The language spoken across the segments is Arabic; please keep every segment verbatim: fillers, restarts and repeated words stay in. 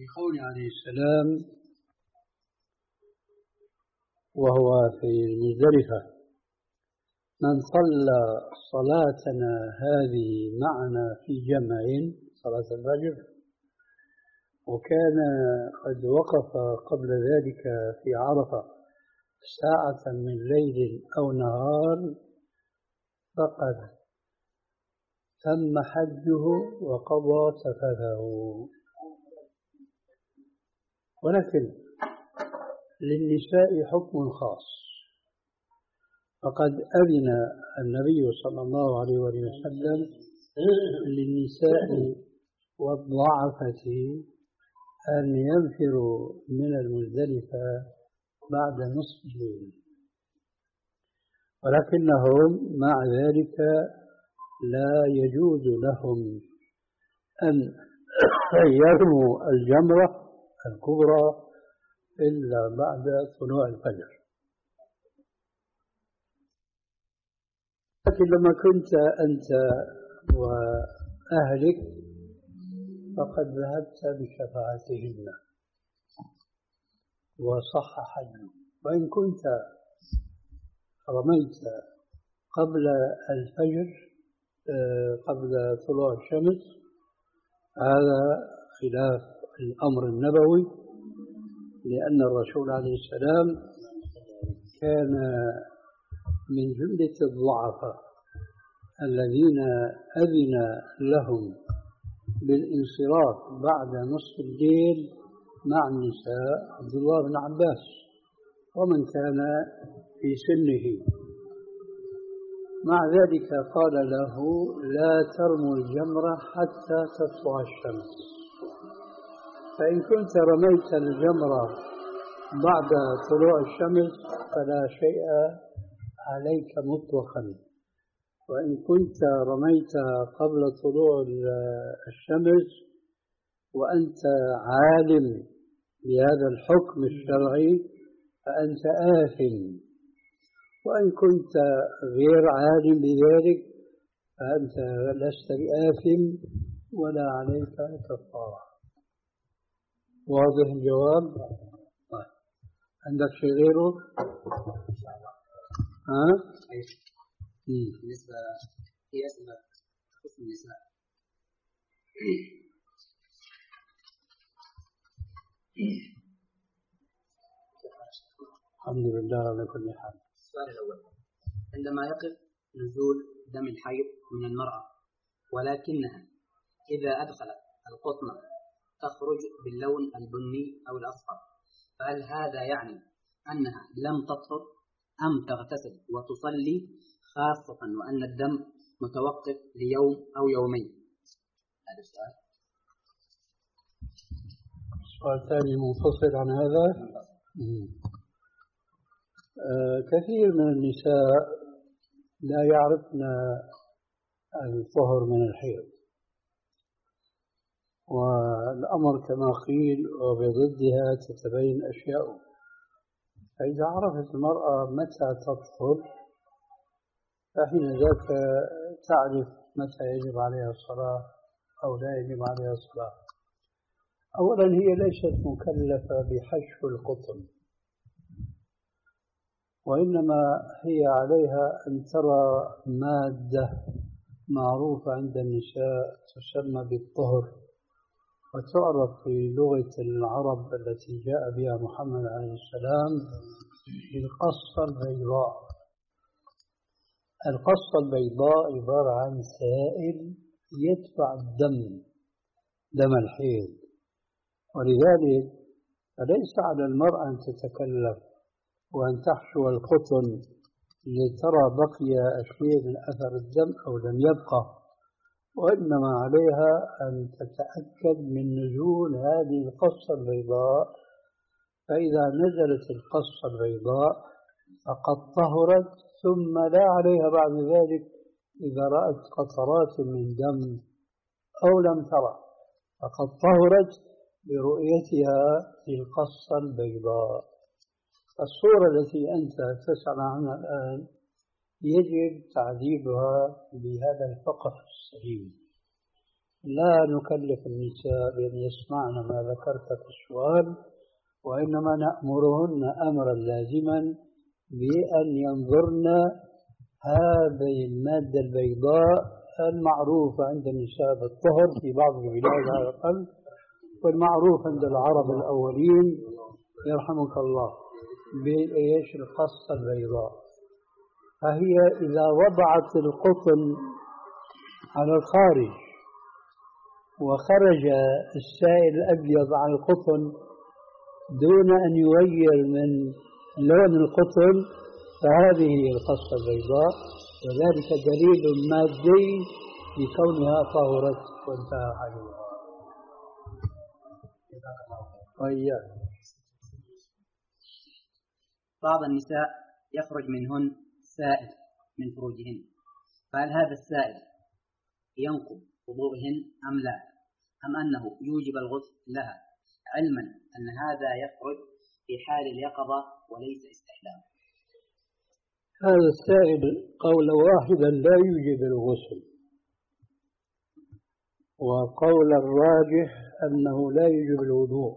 في قول عليه السلام وهو في المزدلفة: من صلى صلاتنا هذه معنا في جمع، صلاة الفجر، وكان قد وقف قبل ذلك في عرفة ساعة من ليل أو نهار فقد تم حجه وقضى سفره. ولكن للنساء حكم خاص، فقد أذن النبي صلى الله عليه وسلم للنساء والضعفة أن ينفروا من المزدلفة بعد نصف الليل، ولكنهم مع ذلك لا يجوز لهم أن يرموا الجمرة الكبرى إلا بعد طلوع الفجر. لكن لما كنت أنت وأهلك فقد ذهبت بشفاعتهن وصح حجك، وإن كنت رميت قبل الفجر قبل طلوع الشمس هذا خلاف الأمر النبوي، لأن الرسول عليه السلام كان من جملة الضعفاء الذين أذن لهم بالانصراف بعد نصف الليل مع النساء عبد الله بن عباس ومن كان في سنه. مع ذلك قال له: لا ترموا الجمرة حتى تطلع الشمس، فإن كنت رميت الجمرة بعد طلوع الشمس فلا شيء عليك مطلقا، وإن كنت رميت قبل طلوع الشمس وأنت عالم بهذا الحكم الشرعي فأنت آثم، وإن كنت غير عالم بذلك فأنت لست بآثم ولا عليك كفارة. واضح الجواب؟ طيب. عندك شيء غيره؟ ها؟ بالنسبة هي أسئلة تخص النساء. الحمد لله على كل حال. السؤال الأول: عندما يقف نزول دم الحيض من المرأة ولكنها إذا أدخلت القطن تخرج باللون البني أو الأصفر، فهل هذا يعني أنها لم تطهر أم تغتسل وتصلي، خاصة وأن الدم متوقف ليوم أو يومين؟ هذا السؤال. سؤال ثاني منفصل عن هذا. آه كثير من النساء لا يعرفن الطهر من الحيض، والأمر كما قيل وبضدها تتبين أشياء. فإذا عرفت المرأة متى تطهر فحين ذاك تعرف متى يجب عليها الصلاة أو لا يجب عليها الصلاة. أولا هي ليست مكلفة بحشو القطن، وإنما هي عليها أن ترى مادة معروفة عند النساء تسمى بالطهر، وتعرف في لغة العرب التي جاء بها محمد عليه السلام بالقصة البيضاء. القصة البيضاء عبارة عن سائل يدفع الدم، دم الحيض، ولذلك فليس على المرأة أن تتكلف وأن تحشو القطن لترى بقي شيء من أثر الدم أو لم يبقى، وإنما عليها أن تتأكد من نزول هذه القصة البيضاء، فإذا نزلت القصة البيضاء فقد طهرت، ثم لا عليها بعد ذلك إذا رأت قطرات من دم أو لم ترى، فقد طهرت برؤيتها في القصة البيضاء. الصورة التي أنت تسأل عنها الآن يجب تعذيبها بهذا الفقه السليم، لا نكلف النساء بأن يسمعن ما ذكرت في السؤال، وإنما نأمرهن أمرا لازما بأن ينظرن هذه المادة البيضاء المعروفة عند النساء بالطهر في بعض البلاد على الأقل، والمعروف عند العرب الأولين يرحمك الله بإيش القصة البيضاء. فهي إذا وضعت القطن على الخارج وخرج السائل الأبيض على القطن دون أن يغير من لون القطن، فهذه هي القصة البيضاء، وذلك دليل مادي لكونها طهرت وانتهى حالها. وإياك. بعض النساء يخرج منهن سائل من فروجهن، فهل هذا السائل ينقض وضوءهن أم لا؟ أم أنه يوجب الغسل لها، علما أن هذا يخرج في حال اليقظة وليس استحلام؟ هذا السائل قولا واحدا لا يوجب الغسل، وقول الراجح أنه لا يوجب الوضوء،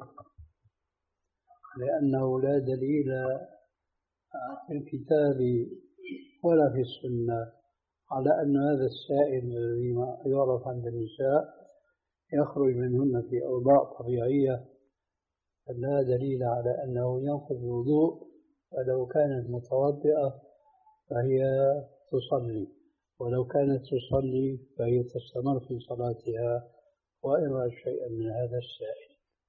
لأنه لا دليل في الكتاب ولا في السنة على أن هذا السائل الذي يعرف عند النساء يخرج منهن في أوضاع طبيعية، لا دليل على أنه ينقض الوضوء. فلو كانت متوضئة فهي تصلي، ولو كانت تصلي فهي تستمر في صلاتها وإن رأت شيئا من هذا السائل.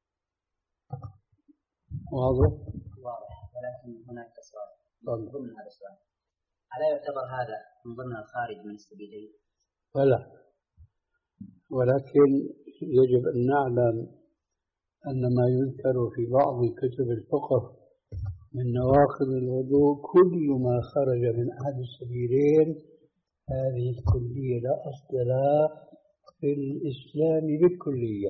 واضح؟ واضح، ولكن هناك سؤال ضمن هذا السؤال: ألا يعتبر هذا من ضمن الخارج من السبيلين؟ ولا، ولكن يجب أن نعلم أن ما يذكر في بعض كتب الفقه من نواقض الوضوء كل ما خرج من أحد السبيلين، هذه الكلية لا أصل لها في الإسلام بالكلية.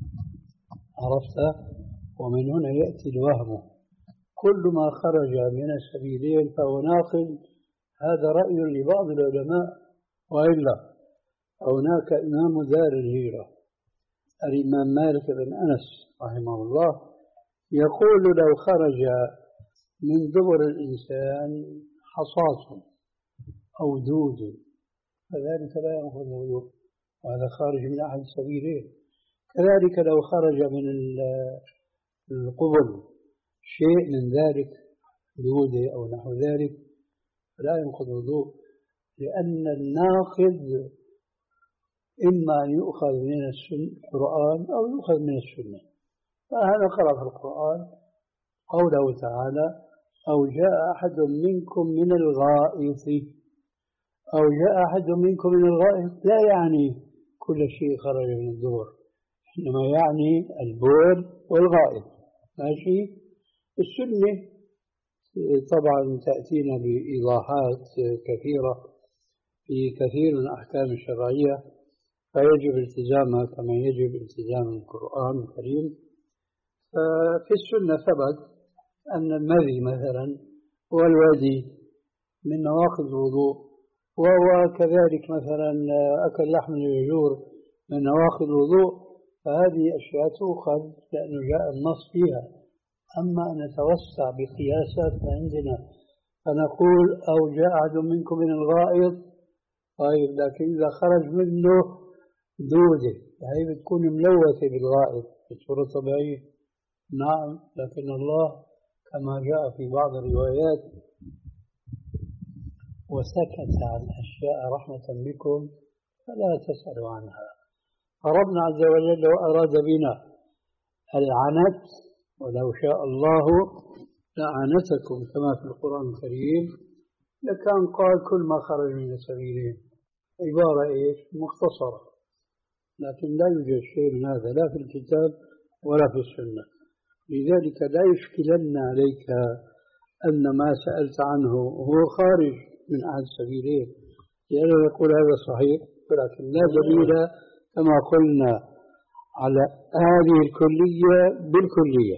عرفت؟ ومن هنا يأتي الوهم، كل ما خرج من السبيلين فهو ناقض. هذا رأي لبعض العلماء، وإلا هناك إمام دار الهجرة الإمام مالك بن أنس رحمه الله يقول لو خرج من دبر الإنسان حصاة أو دود فذلك لا ينقض الوضوء، وهذا خارج من أحد السبيلين. كذلك لو خرج من القبل شيء من ذلك دودة أو نحو ذلك فلا ينقض الوضوء، لأن الناقض إما أن يؤخذ من القرآن أو يؤخذ من السنة. فهذا قرأ في القرآن قوله تعالى: أو جاء أحد منكم من الغائط، أو جاء أحد منكم من الغائط لا يعني كل شيء خرج من الدبر، إنما يعني البول والغائط. ماشي؟ السنة طبعا تأتينا بإيضاحات كثيرة في كثير من الأحكام الشرعية، فيجب التزامها كما يجب التزام القرآن الكريم. في السنة ثبت أن المذي مثلا والودي من نواقض الوضوء، وهو كذلك مثلا أكل لحم اليجور من نواقض الوضوء، فهذه أشياء تؤخذ لأنه جاء النص فيها. أما أن نتوسع بقياسات عندنا فنقول أو جاء أحد منكم من الغائط، طيب لكن إذا خرج منه دودة هي بتكون ملوثة بالغائط بصورة طبيعية. نعم، لكن الله كما جاء في بعض الروايات: وسكت عن أشياء رحمة بكم فلا تسألوا عنها. فربنا عز وجل لو أراد بنا العنت ولو شاء الله لعنتكم كما في القرآن الكريم، لكان قال كل ما خرج من السبيلين، عبارة إيش؟ مختصرة. لكن لا يوجد شيء من هذا لا في الكتاب ولا في السنة، لذلك لا يشكلن عليك أن ما سألت عنه هو خارج من أحد السبيلين، لأنه يقول هذا صحيح ولكن لا دليل كما قلنا على هذه الكلية بالكلية.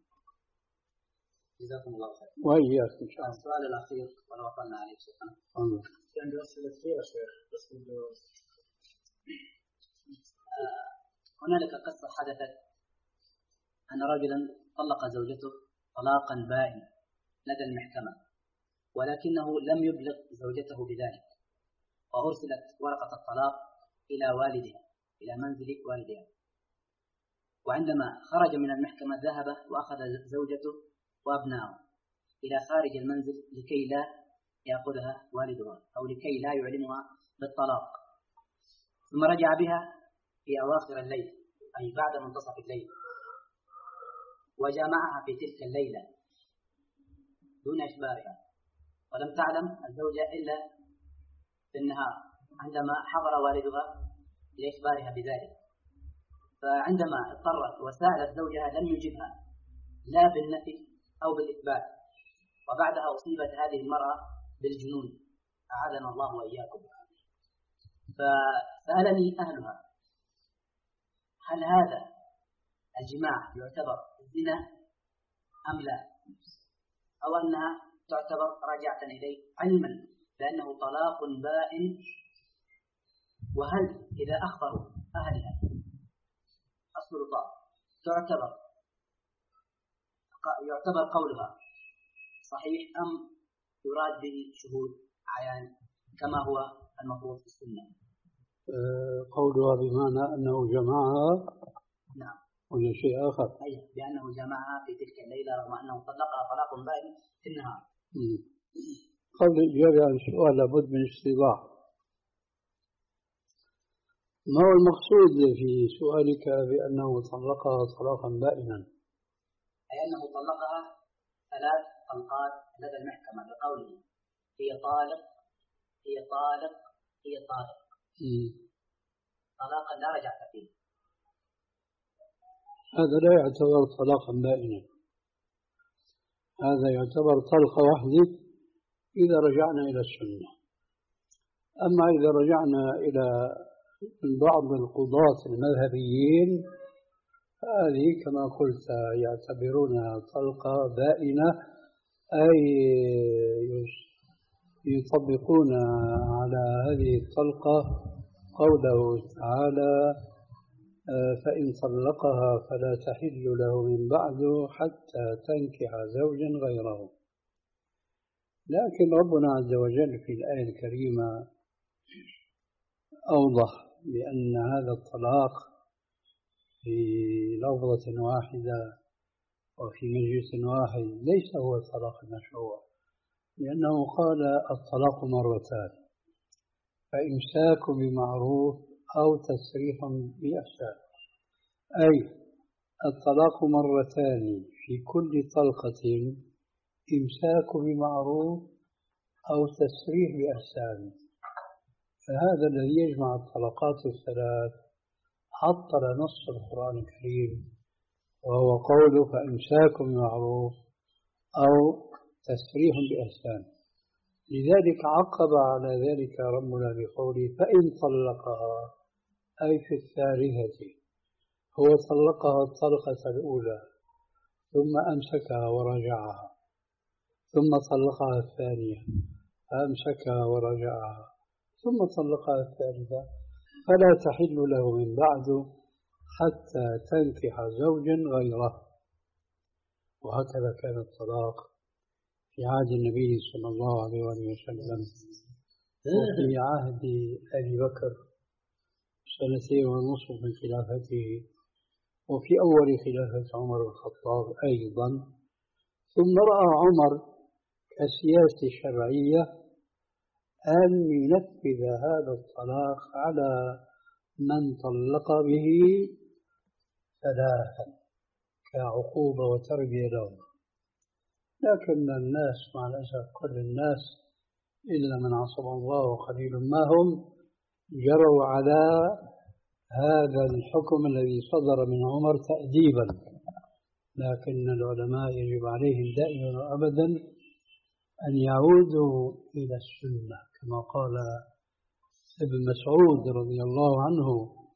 جزاكم الله خير. وإياك إن شاء الله. السؤال الأخير ولو وصلنا عليه شيخنا. الله. عندي أسئلة كثيرة شيخ، بس هنالك قصة حدثت أن رجلا طلق زوجته طلاقا بائنا لدى المحكمة، ولكنه لم يبلغ زوجته بذلك، وأرسلت ورقة الطلاق إلى والدها، إلى منزل والدها. وعندما خرج من المحكمة ذهب وأخذ زوجته وأبنائه إلى خارج المنزل لكي لا يأخذها والدها أو لكي لا يعلمها بالطلاق. ثم رجع بها في أواخر الليل، أي بعد منتصف الليل، وجامعها في تلك الليلة دون إخبارها، ولم تعلم الزوجة إلا في النهار عندما حضر والدها لإخبارها بذلك. فعندما اضطرت وسألت زوجها لم يجبها لا بالنفي أو بالإثبات، وبعدها أصيبت هذه المرأة بالجنون، أعاذنا الله وإياكم. فسألني أهلها هل هذا الجماع يعتبر زنا أم لا، أو أنها تعتبر راجعة إليه علما بأنه طلاق بائن، وهل إذا أخبروا أهلها السلطات تعتبر يعتبر قولها صحيح أم يراد به شهود عيان كما هو المفروض في السنة؟ قولها بمعنى أنه جمعها؟ نعم. ولا شيء آخر؟ أي بأنه جمعها في تلك الليلة رغم أنه طلقها طلاق بائن في النهار. قبل الإجابة عن السؤال لابد من استيضاح. ما هو المقصود في سؤالك بأنه طلقها طلاقا بائنا؟ أي أنه طلقها ثلاث طلقات لدى المحكمة بقوله هي طالق هي طالق هي طالق طلاقا لا رجعة فيه. هذا لا يعتبر طلاقا بائنا، هذا يعتبر طلقة واحدة إذا رجعنا إلى السنة. أما إذا رجعنا إلى بعض القضاة المذهبيين هذه كما قلت يعتبرونها طلقة بائنة، أي يطبقون على هذه الطلقة قوله تعالى فإن طلقها فلا تحل له من بعد حتى تنكح زوجا غيره. لكن ربنا عز وجل في الآية الكريمة أوضح بأن هذا الطلاق في لفظة واحدة وفي مجلس واحد ليس هو الطلاق المشروع، لأنه قال الطلاق مرتان، فإمساك بمعروف أو تسريح بإحسان، أي الطلاق مرتان في كل طلقة إمساك بمعروف أو تسريح بإحسان. فهذا الذي يجمع الطلقات الثلاث عطل نص القرآن الكريم، وهو قوله فإمساك بمعروف أو تسريح بإحسان. لذلك عقب على ذلك ربنا بقوله فإن طلقها، أي في الثالثة، هو طلقها الطلقة الأولى ثم أمسكها ورجعها، ثم طلقها الثانية فأمسكها ورجعها، ثم طلقها الثالثة، فلا تحل له من بعد حتى تنكح زوجا غيره. وهكذا كان الطلاق في عهد النبي صلى الله عليه وسلم، وفي عهد أبي بكر سنتين ونصف من خلافته، وفي أول خلافة عمر الخطاب أيضا. ثم رأى عمر كسياسة شرعية أن ينفذ هذا الطلاق على من طلق به ثلاثا كعقوبة وتربية لهم. لكن الناس مع الأسف كل الناس إلا من عصم الله وقليل ما هم جروا على هذا الحكم الذي صدر من عمر تأديبا. لكن العلماء يجب عليهم دائما وأبدا أن يعودوا إلى السنة كما قال ابن مسعود رضي الله عنه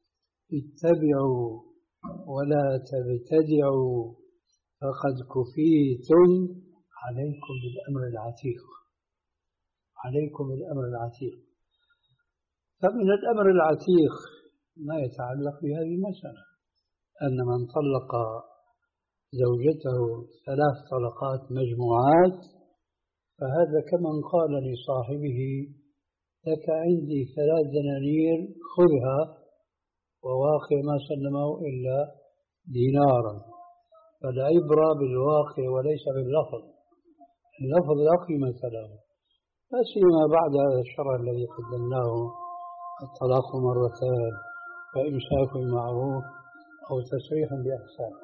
اتبعوا ولا تبتدعوا فقد كفيتم، عليكم بالأمر العتيق، عليكم بالأمر العتيق. فمن الأمر العتيق ما يتعلق بهذه المسألة، أن من طلق زوجته ثلاث طلقات مجموعات فهذا كمن قال لصاحبه لك عندي ثلاث دنانير خذها، وواقع ما سلمه إلا دينارا. فالعبرة بالواقع وليس باللفظ، اللفظ لا قيمة له، لا سيما بعد هذا الشرع الذي قدمناه: الطلاق مرتان، فإمساك بمعروف أو تسريح بإحسان.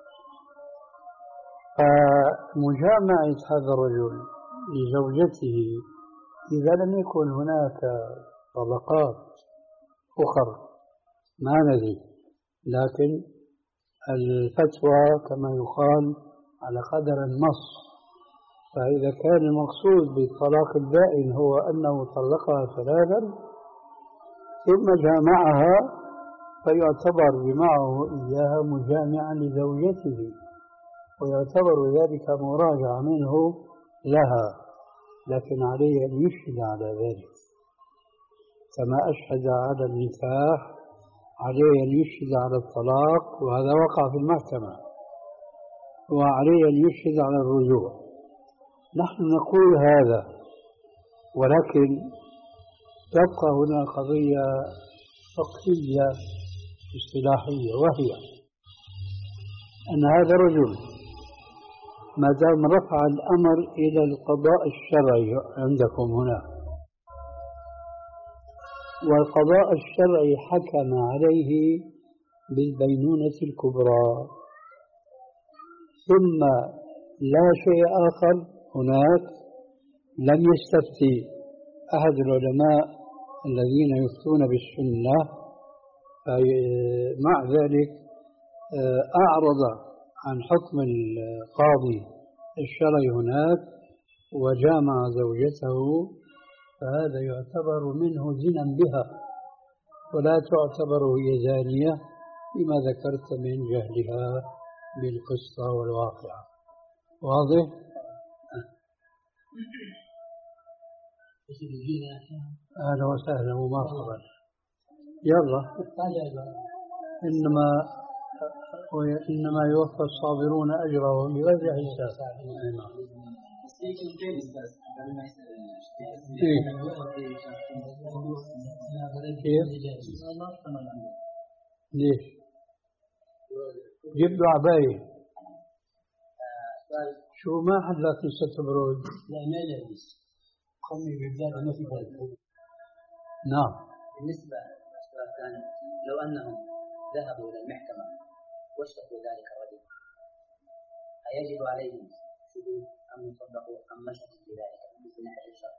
فمجامعة هذا الرجل لزوجته إذا لم يكن هناك طلقات أخرى ما ندري، لكن الفتوى كما يقال على قدر النص. فإذا كان المقصود بالطلاق الدائم هو أنه طلقها ثلاثا ثم جامعها فيعتبر جماعه إياها مجامعا لزوجته، ويعتبر ذلك مراجعة منه لها، لكن عليه أن يشهد على ذلك كما أشهد على النكاح، عليه أن يشهد على الطلاق وهذا وقع في المحكمة، وعليه أن يشهد على الرجوع. نحن نقول هذا، ولكن تبقى هنا قضية فقهية اصطلاحية، وهي أن هذا الرجل ما دام رفع الأمر إلى القضاء الشرعي عندكم هنا، والقضاء الشرعي حكم عليه بالبينونة الكبرى، ثم لا شيء آخر هناك، لم يستفتي أحد العلماء الذين يفتون بالسنة، مع ذلك أعرض عن حكم القاضي الشرعي هناك وجامع زوجته، فهذا يعتبر منه زنا بها، ولا تعتبر هي زانية لما ذكرت من جهلها بالقصة والواقعة. واضح؟ أهلا وسهلا ومرحبا. يلا، إنما إنما يوفى الصابرون أجرهم بغير حساب. ليش؟ جيب له عباية. شو ما حد لا قصة برود؟ لا ما يلبس. قومي بالذات ما في بالك. نعم. بالنسبة كان لو أنهم ذهبوا إلى المحكمة واشتكوا ذلك الرجل، أيجب عليهم شهود أم يصدقوا أم مشهد بذلك من ناحية الشرع؟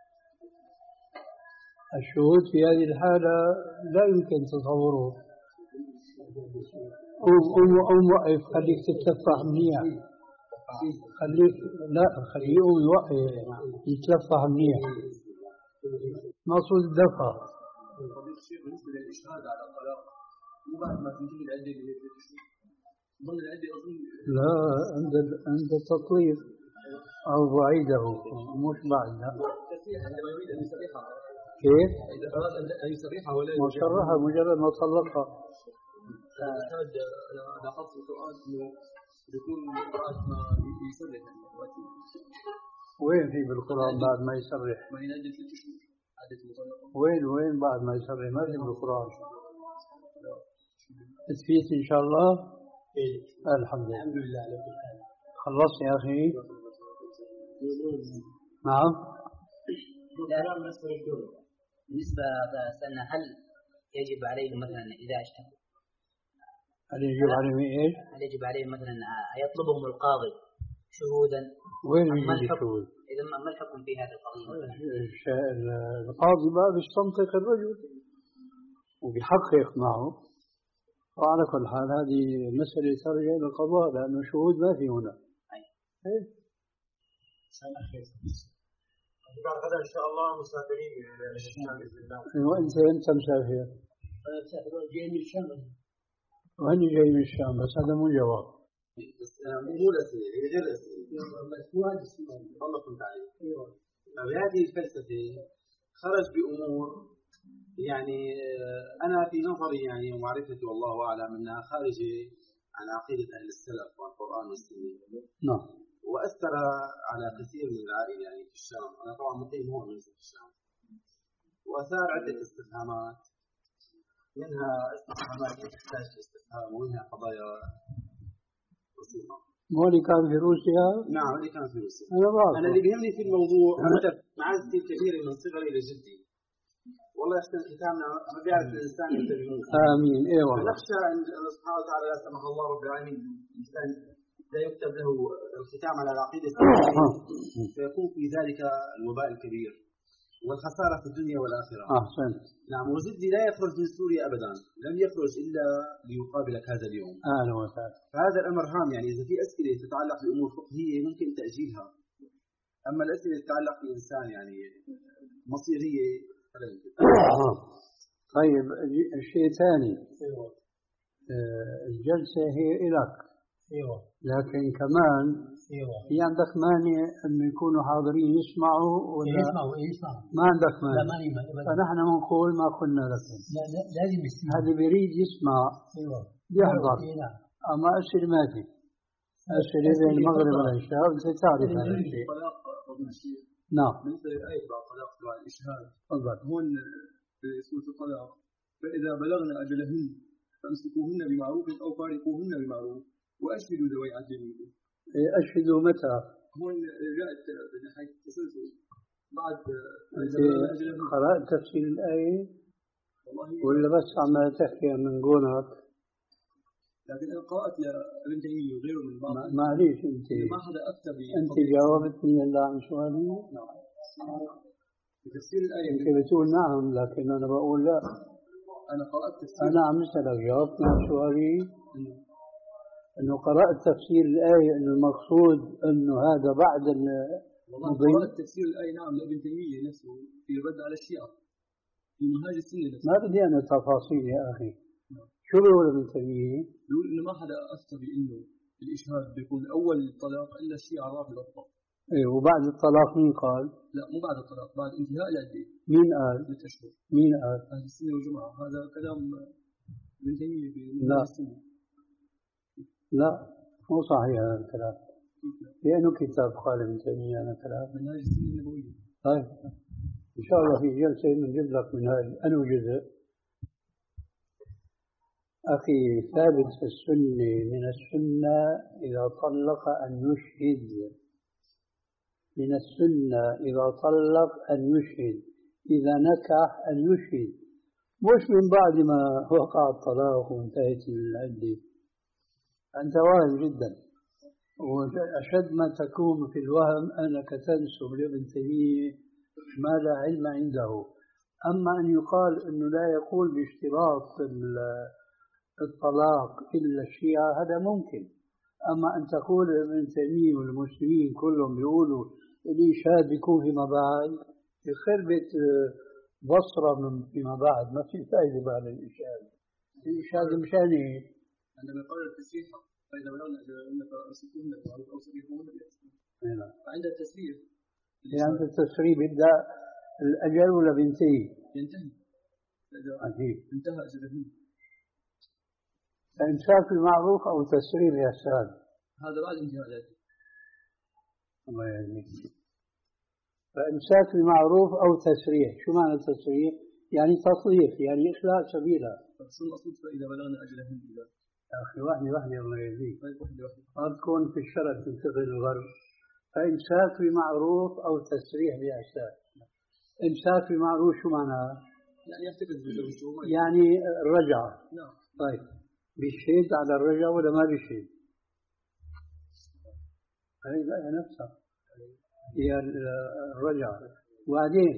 الشهود في هذه الحالة لا يمكن تصوره. قوم قوم قوم وقف، خليك تتلفح منيح، خليك لا خليه يقوم يوقف يتلفح منيح، مقصود الدفع. بالنسبة للإشهاد على الطلاق مو بعد ما تنتهي العدة اللي هي ثلاث شهور، ضمن العدة أظن لا، عند عند التطوير أو بعيده مش بعد. عندما يريد أن يصرحها كيف؟ إذا أراد أن يصرحها ولا مصرحة مجرد ما طلقها. الإشهاد أنا لاحظت في القرآن إنه يكون بعد ما يصرح. وين في بالقرآن بعد ما يصرح؟ ما هي عدة ثلاث شهور عدة مطلقة. وين وين بعد ما يصرح؟ ما في بالقرآن. تثبيت إن شاء الله. إيه الحمد لله. الحمد لله على كل حال. خلصت يا أخي؟ نعم. بالنسبة سألنا هل يجب عليهم مثلا إذا اشتكوا، هل يجب عليهم إيش؟ هل يجب عليهم مثلا يطلبهم القاضي شهودا؟ وين يجب الشهود؟ إذا ما الحكم في هذا القضية؟ القاضي ما بيستنطق الرجل وبيحقق معه. وعلى كل حال هذه مسألة ترجع إلى القضاء، لأنه شهود ما في هنا. أيه. بعد غدا إن شاء الله مسافرين إلى الشام بإذن الله. وأنت أنت مسافر؟ أنا مسافر جاي من الشام. وأنا جاي من الشام، بس هذا مو جواب. مو الأسئلة، هي غير الأسئلة. بس مو هذا السؤال. والله كنت عليه. أيوه. بهذه الفلسفة خرج بأمور يعني أنا في نظري يعني ومعرفتي والله أعلم أنها خارجة عن عقيدة أهل السلف والقرآن والسنة. نعم. وأثر على كثير من العائلة يعني في الشام. أنا طبعا مقيم هون في الشام. وأثار عدة استفهامات، منها استفهامات تحتاج استفهام ومنها قضايا بسيطة. هو اللي كان في روسيا؟ نعم اللي كان في روسيا. أنا بعرف. أنا اللي بيهمني في الموضوع أنت معزتي الكبيرة من صغري لجدي. والله يحسن ختامنا ما بيعرف الإنسان إمتى بيموت. آمين. إيه والله. فنخشى أن الله سبحانه وتعالى لا سمح الله رب العالمين الإنسان لا يكتب له الختام على العقيدة السليمة فيكون في ذلك الوباء الكبير والخسارة في الدنيا والآخرة. أحسنت. نعم. وجدي لا يخرج من سوريا أبدا، لم يخرج إلا ليقابلك هذا اليوم. أهلا وسهلا. فهذا الأمر هام، يعني إذا في أسئلة تتعلق بأمور فقهية ممكن تأجيلها، أما الأسئلة تتعلق بإنسان يعني مصيرية فلا يمكن. طيب الشيء الثاني الجلسة هي إلك، لكن كمان في عندك مانع أن يكونوا حاضرين يسمعوا ولا يسمعوا يسمعوا ما عندك مانع؟ لا ماني ماني. فنحن بنقول ما قلنا لكم. لا لا لازم يسمع. هذا بيريد يسمع ايوه يحضر. أما أسئلة ما في أسئلة بين المغرب والعشاء وأنت تعرف هذا الشيء. نعم. بالنسبة للآية بعد الطلاق بعد الإشهاد تفضل. هون في سورة الطلاق فإذا بلغنا أجلهن فامسكوهن بمعروف أو فارقوهن بمعروف وأشهدوا ذوي عدل منكم. أشهدوا متى؟ هون جاءت من حيث التسلسل بعد قرأت تفسير الآية ولا بس عم تحكي من قولك؟ لكن أنا قرأت يا ابن تيمية وغيره من بعض. معليش أنت ما حدا أفتى أنت جاوبتني إلا عن سؤالي؟ نعم. في تفسير الآية أنت بتقول نعم لكن أنا بقول لا. أنا قرأت تفسير. أنا عم أسألك جاوبتني عن سؤالي؟ أنه قرأت تفسير الآية أنه المقصود أنه هذا بعد المضي. قرأت تفسير الآية نعم لابن تيمية نفسه في الرد على الشيعة في منهاج السنة نفسه. ما بدي أنا تفاصيل يا أخي. نعم. شو بيقول ابن تيمية؟ بيقول إنه ما حدا أفتى بإنه الإشهاد بيكون أول الطلاق إلا الشيعة الرافضة فقط. إيه وبعد الطلاق مين قال؟ لا مو بعد الطلاق، بعد انتهاء العدة. مين قال؟ ثلاث أشهر. مين قال؟ أهل السنة والجماعة. هذا كلام ابن تيمية في لا. السنة. لا مو صحيح هذا الكلام. لأنه كتاب قال ابن تيمية أنا كلام. منهاج السنة النبوية. طيب إن شاء الله في جلسة نجيب لك منهاج أنه جزء. أخي ثابت في السنة من السنة إذا طلق أن يشهد. من السنة إذا طلق أن يشهد، إذا نكح أن يشهد، مش من بعد ما وقع الطلاق وانتهت العدة. أنت واهم جدا، وأشد ما تكون في الوهم أنك تنسب لابن تيمية ما لا علم عنده. أما أن يقال أنه لا يقول باشتراط الطلاق إلا الشيعة هذا ممكن. أما أن تقول ابن تيمية والمسلمين كلهم بيقولوا الإشهاد بيكون فيما بعد يخربت بصرة من فيما بعد، ما في فائدة بعد الإشهاد. الإشهاد مشان إيه؟ عندما قال التسريح فإذا بلغنا أجلهن فأمسكوهن بمعروف أو سرحوهن بإحسان. فعند التسريح عند التسريح يبدأ الأجل ولا بينتهي؟ ينتهي. عجيب. انتهى أجلهن. فإمساك بالمعروف أو تسريح بإحسان. هذا بعد انتهاء العدة. الله يهديك. فإمساك بالمعروف أو تسريح، شو معنى تسريح؟ يعني تطليق، يعني إخلاء سبيلها. شو المقصود فإذا بلغنا أجلهن إذا؟ يا أخي واحدة واحدة الله يهديك. ما تكون في الشرق تنتقل الغرب. فإمساك بمعروف أو تسريح بإحسان. إمساك بمعروف شو معناها؟ يعني يحتفظ بزوجته. يعني الرجعة. نعم. طيب بيشهد على الرجعة ولا ما بيشهد؟ هي لا نفسها هي الرجعة. وبعدين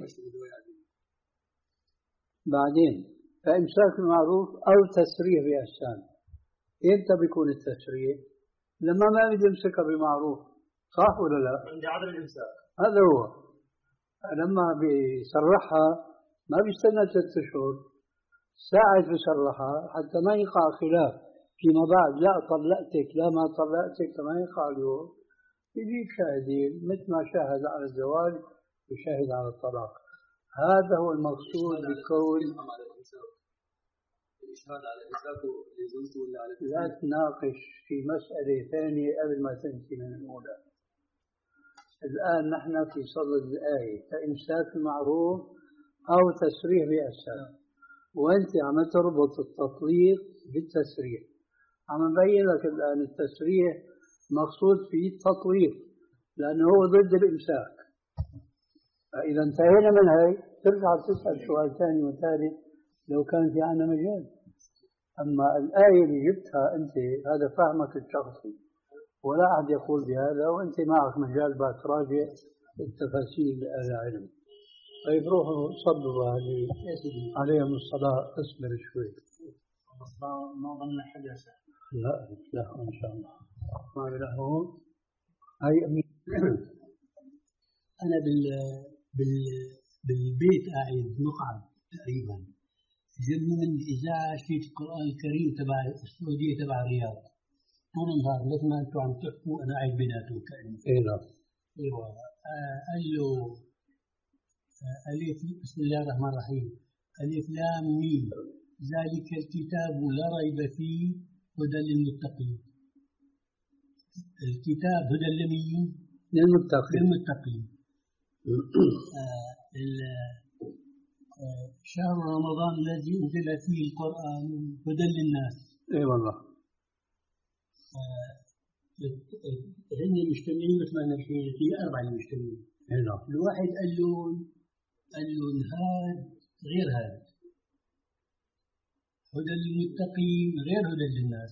بعدين فإمساك بالمعروف أو تسريح بإحسان. إمتى بيكون التسريح؟ لما ما بده يمسكها بمعروف، صح ولا لا؟ عند عدم الإمساك. هذا هو. لما بيصرحها ما بيستنى ثلاث أشهر، ساعة بيصرحها حتى ما يقع خلاف فيما بعد، لا طلقتك لا ما طلقتك ما يقع اليوم. يجيب شاهدين مثل ما شاهد على الزواج وشاهد على الطلاق. هذا هو المقصود بكون الإشهاد على الإنسان اللي زوجته ولا على لا تناقش في مسألة ثانية قبل ما تنتهي من الأولى. الآن نحن في صدد الآية فإمساك المعروف أو تسريح بإحسان، وأنت عم تربط التطليق بالتسريح. عم نبين لك الآن التسريح مقصود فيه التطليق لأنه هو ضد الإمساك. فإذا انتهينا من هاي ترجع تسأل سؤال ثاني وثالث لو كان في عنا مجال. أما الآية اللي جبتها أنت هذا فهمك الشخصي ولا أحد يقول بهذا، وأنت معك مجال بعد تراجع التفاسير أهل العلم. طيب روحوا صلوا عليهم الصلاة. اصبر شوي ما ظن حدا لا لا إن شاء الله ما له. هاي أنا بال بال بالبيت قاعد مقعد تقريبا جنبي من الإذاعة شيء القرآن الكريم تبع السعودية تبع الرياض طول النهار مثل ما أنتم عم تحكوا أنا قاعد بيناتهم كأني. أيوة أيوة آه قال له آه ألف بسم الله الرحمن الرحيم ألف لام ميم ذلك الكتاب لا ريب فيه هدى للمتقين. الكتاب هدى لمين؟ للمتقين. للمتقين. آه آه شهر رمضان الذي أنزل فيه القرآن هدى للناس. اي أيوة والله. آه هن مجتمعين مثل ما نحكي في أربعة مجتمعين. ايوه. الواحد قال له قال له هذا غير هذا. هدى للمتقين غير هدى للناس.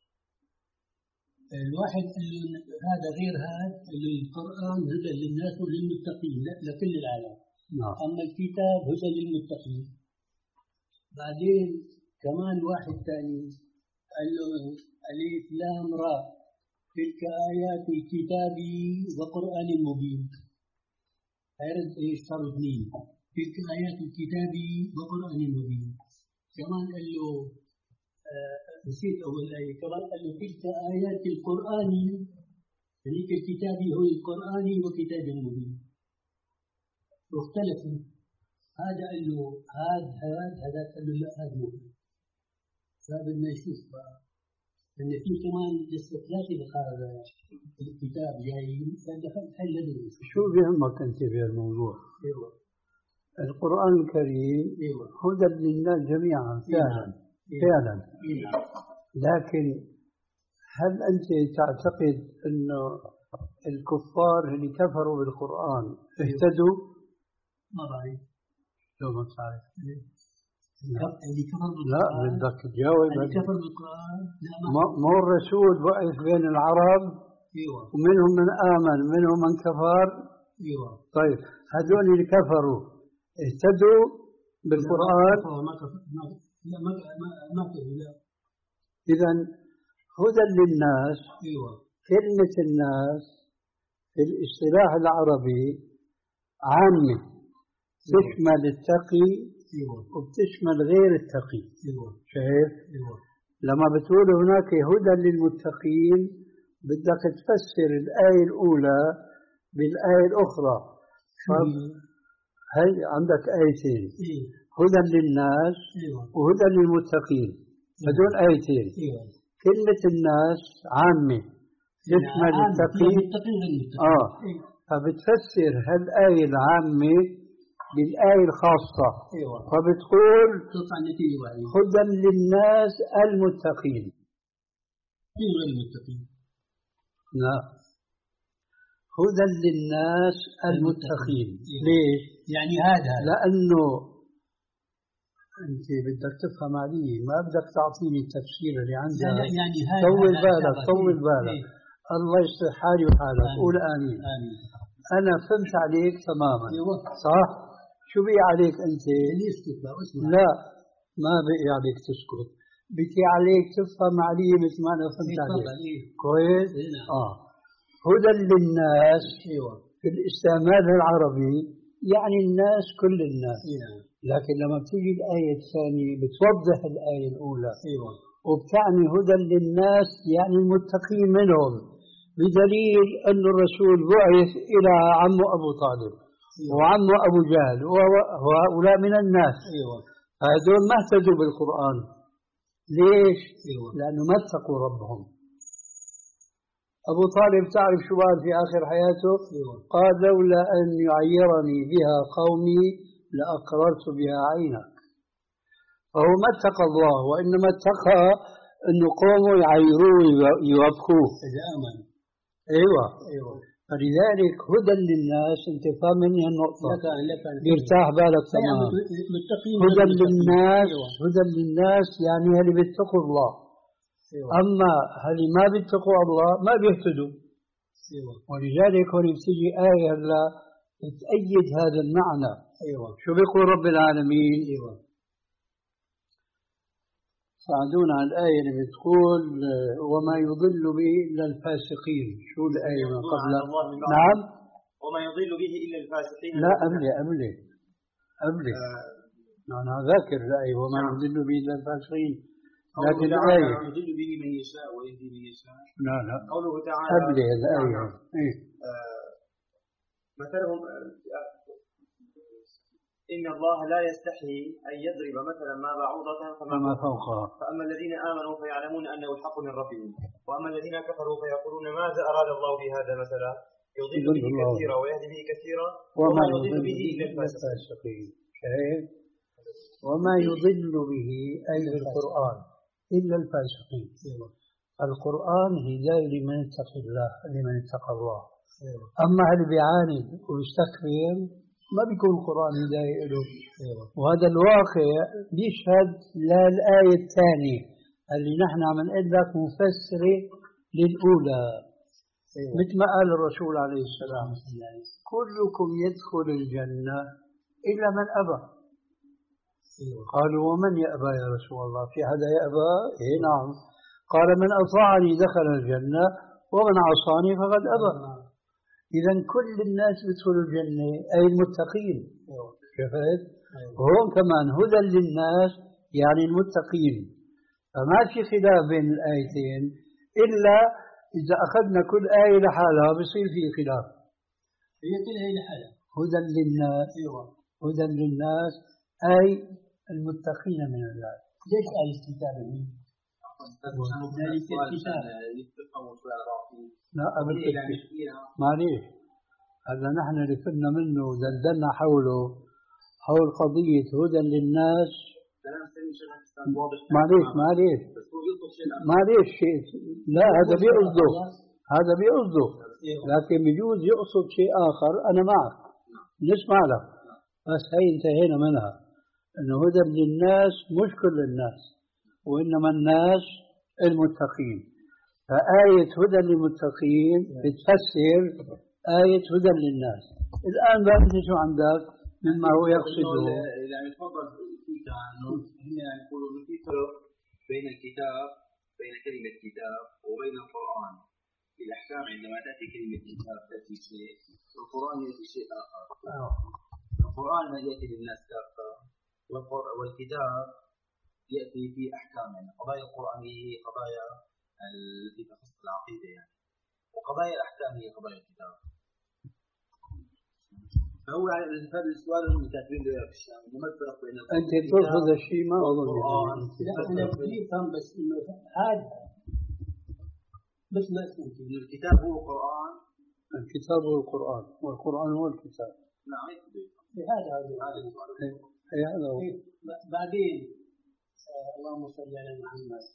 الواحد قال له هذا غير هذا، قال له القرآن هدى للناس وللمتقين لا لكل العالم. نعم. أما الكتاب هدى للمتقين. بعدين كمان واحد ثاني قال له ألف لام را تلك آيات الكتاب وقرآن مبين. هيرد إيش صاروا اثنين. تلك آيات الكتاب وقرآن مبين. كمان قال له آه نسيت أول آية كمان قال له تلك آيات القرآن ذلك الكتاب هو القرآن وكتاب مبين. واختلفوا هذا قال له هذا هذا هذا قال له لا هذا مبين. فبدنا نشوف بقى إن في كمان استطلاع هذا الكتاب جاي فدخل حل ندرس. شو بيهمك أنت في الموضوع؟ أيوة. القرآن الكريم أيوة. هدى للناس جميعا فعلا. أيوة. فعلا. أيوة. لكن هل أنت تعتقد أنه الكفار اللي كفروا بالقرآن اهتدوا؟ ما بعرف. شو ما تعرف؟ اللي كفر بالقرآن لا بدك تجاوب. اللي كفر بالقرآن مو الرسول وقف بين العرب. أيوة. ومنهم من آمن منهم من كفر. أيوة. طيب هذول اللي كفروا اهتدوا بالقرآن؟ لا ما كفر ما لا ما ما كفر لا. إذا هدى للناس. أيوة. كلمة الناس في الاصطلاح العربي عامة تشمل التقي. أيوة. وبتشمل غير التقي. أيوة. شايف؟ أيوة. لما بتقول هناك هدى للمتقين بدك تفسر الآية الأولى بالآية الأخرى. هي عندك آيتين. أيوة. هدى للناس. أيوة. وهدى للمتقين. هدول آيتين. أيوة. كلمة الناس عامة تشمل التقي. آه. أيوة. فبتفسر هالآية العامة بالآية الخاصة. أيوة. فبتقول تطلع النتيجة بعدين. هدى للناس المتقين. غير المتقين. لا. هدى للناس المتقين. أيوة. ليش؟ يعني هذا لأنه أنت بدك تفهم علي ما بدك تعطيني التفسير اللي عندك. يعني هذا طول بالك طول بالك. إيه. الله يصلح حالي وحالك. قول آمين. آمين. أنا فهمت عليك تماما. أيوة. صح؟ شو بقي عليك أنت؟ اللي يسكت بقى اسمع. لا ما بقي عليك تسكت. بقي عليك تفهم علي مثل ما أنا فهمت إيه عليك. إيه. كويس؟ إيه نعم. آه. هدى للناس. أيوة. في الاستعمال العربي يعني الناس كل الناس. إيه نعم. لكن لما بتيجي الآية الثانية بتوضح الآية الأولى. أيوة. وبتعني هدى للناس يعني المتقين منهم، بدليل أن الرسول بعث إلى عمه أبو طالب وعمه أبو جهل وهؤلاء من الناس. أيوة. هذول ما اهتدوا بالقرآن. ليش؟ أيوة. لأنه ما اتقوا ربهم. أبو طالب تعرف شو قال في آخر حياته؟ أيوة. قال لولا أن يعيرني بها قومي لأقررت بها عينك. فهو ما اتقى الله، وإنما اتقى أنه قومه يعيروه يوبخوه. إذا آمن. أيوة. أيوة. فلذلك هدى للناس، انت فاهم مني النقطة، لك لك بيرتاح بالك تمام. هدى للناس، أيوة. هدى للناس يعني اللي بيتقوا الله. أيوة. أما اللي ما بيتقوا الله ما بيهتدوا. أيوة. ولذلك هون بتيجي آية هلا تأيد هذا المعنى. أيوة. شو بيقول رب العالمين؟ أيوة. ساعدونا على الآية اللي بتقول وما يضل به إلا الفاسقين. شو الآية من قبل؟ نعم. وما يضل به إلا الفاسقين. لا أملي أملي أملي آه. أنا ذاكر الآية وما نعم. يضل به إلا الفاسقين، لكن الآية يضل به من يشاء ويهدي من يشاء. لا لا قوله تعالى أملي الآية. نعم. إيه؟ آه. مثلهم إن الله لا يستحي أن يضرب مثلا ما بعوضة فما فوقها، فأما الذين آمنوا فيعلمون أنه الحق من ربهم، وأما الذين كفروا فيقولون ماذا أراد الله بهذا مثلا يضل به كثيرا ويهدي به كثيرا وما يضل به إلا الفاسقين. شايف؟ وما يضل به أي بالقرآن إلا الفاسقين. القرآن هداية لمن اتقى الله، لمن اتقى الله. أما اللي بيعاند ويستكبر ما بيكون القرآن هداية له. وهذا الواقع بيشهد للآية الثانية اللي نحن عم نقول لك مفسرة للأولى. مثل ما قال الرسول عليه السلام كلكم يدخل الجنة إلا من أبى. قالوا ومن يأبى يا رسول الله؟ في حدا يأبى؟ إيه نعم. قال من أطاعني دخل الجنة ومن عصاني فقد أبى. إذا كل الناس بيدخلوا الجنة أي المتقين. شفت؟ وهون كمان هدى للناس يعني المتقين. فما في خلاف بين الآيتين، إلا إذا أخذنا كل آية لحالها بصير في خلاف. هي كل آية لحالها. هدى للناس. هدى للناس أي المتقين من الله. ليش آية الكتاب هي؟ لا قبل معليش، هذا نحن اللي فدنا منه ودلدلنا حوله حول قضية هدى للناس. معليش معليش معليش شيء لا هذا بيقصده هذا بيقصده لكن بيجوز يقصد شيء آخر. أنا معك نسمع لك، بس هي انتهينا منها إنه هدى للناس مش كل الناس، وإنما الناس المتقين. فآية هدى للمتقين بتفسر آية هدى للناس. الآن بقى أنت شو عندك مما هو يقصده؟ يعني تفضل فيك أنه هنا يقولوا إنه في فرق بين الكتاب، بين كلمة كتاب وبين القرآن في الأحكام. عندما تأتي كلمة كتاب تأتي شيء والقرآن يأتي شيء آخر. القرآن ما يأتي للناس كافة، والكتاب يأتي في أحكام، يعني قضايا القرآنية هي قضايا التي تخص العقيدة يعني، وقضايا الأحكام هي قضايا الكتاب. فهو يعني هذا السؤال اللي كاتبين له في الشام ما الفرق بين أنت ترفض الشيء ما أظن. لا أنا بفهم بس إنه هذا بس ما اسمه إنه الكتاب هو القرآن. الكتاب هو القرآن والقرآن هو الكتاب. نعم هذا هذا السؤال. هذا هو. بعدين اللهم صل على محمد.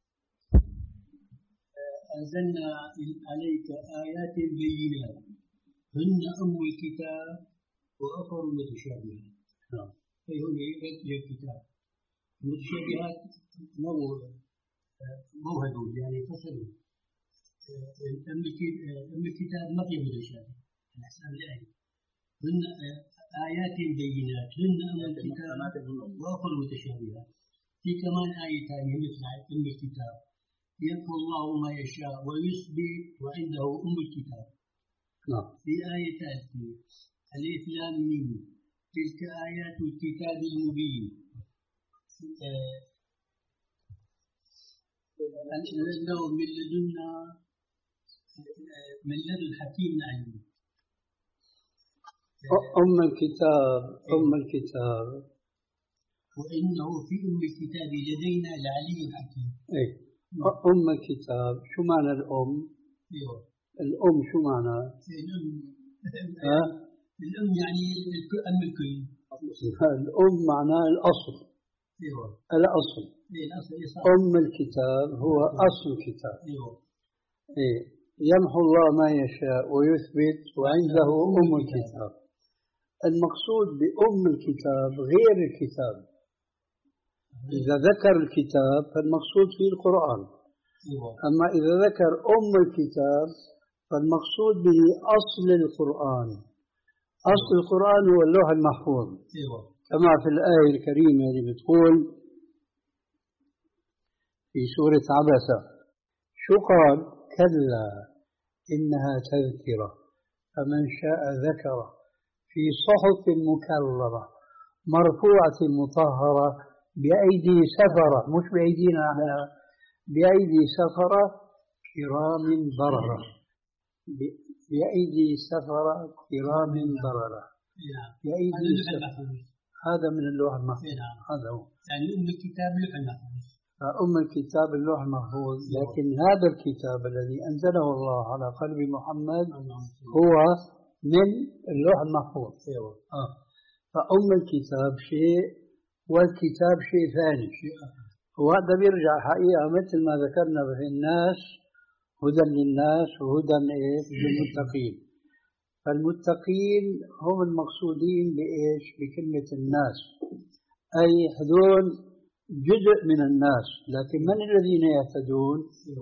أنزلنا عليك آيات بينات هن أم الكتاب وأخر متشابهات. أي هن الكتاب المتشابهات موهدون يعني فصلوا. أم الكتاب ما في متشابه على حسب الآية. هن آيات بينات هن أم الكتاب وأخر متشابهات. في كمان آية ثانية مثل أم الكتاب يمحو الله ما يشاء ويثبت وعنده أم الكتاب. في آية ثالثة ألف لام ميم تلك آيات الكتاب المبين أنزلناه من لدنا من لدن حكيم عليم. أم الكتاب أم الكتاب وإنه في أم الكتاب لدينا لعلي حكيم. إيه أم الكتاب شو معنى الأم؟ أيوه. الأم شو معنى؟ الأم ها؟ الأم يعني أم الكل. الأم معناه الأصل. أيوه. الأصل. إيه الأصل إيه أم الكتاب هو أصل الكتاب. أيوه. إيه يمحو الله ما يشاء ويثبت وعنده أم الكتاب. المقصود بأم الكتاب غير الكتاب. إذا ذكر الكتاب فالمقصود فيه القرآن. أما إذا ذكر أم الكتاب فالمقصود به أصل القرآن. أصل القرآن هو اللوح المحفوظ كما في الآية الكريمة اللي بتقول في سورة عبسة شو قال؟ كلا إنها تذكرة فمن شاء ذكره في صحف مكرمة مرفوعة مطهرة بأيدي سفرة مش بأيدينا احنا بأيدي سفرة كرام بررة بأيدي سفرة كرام بررة بأيدي سفرة هذا من اللوح المحفوظ هذا هو يعني أم الكتاب اللوح المحفوظ أم الكتاب اللوح المحفوظ لكن هذا الكتاب الذي أنزله الله على قلب محمد هو من اللوح المحفوظ آه. فأم الكتاب شيء والكتاب شيء ثاني وهذا بيرجع حقيقة مثل ما ذكرنا في الناس هدى للناس وهدى للمتقين فالمتقين هم المقصودين بإيش بكلمة الناس أي هذول جزء من الناس لكن من الذين يهتدون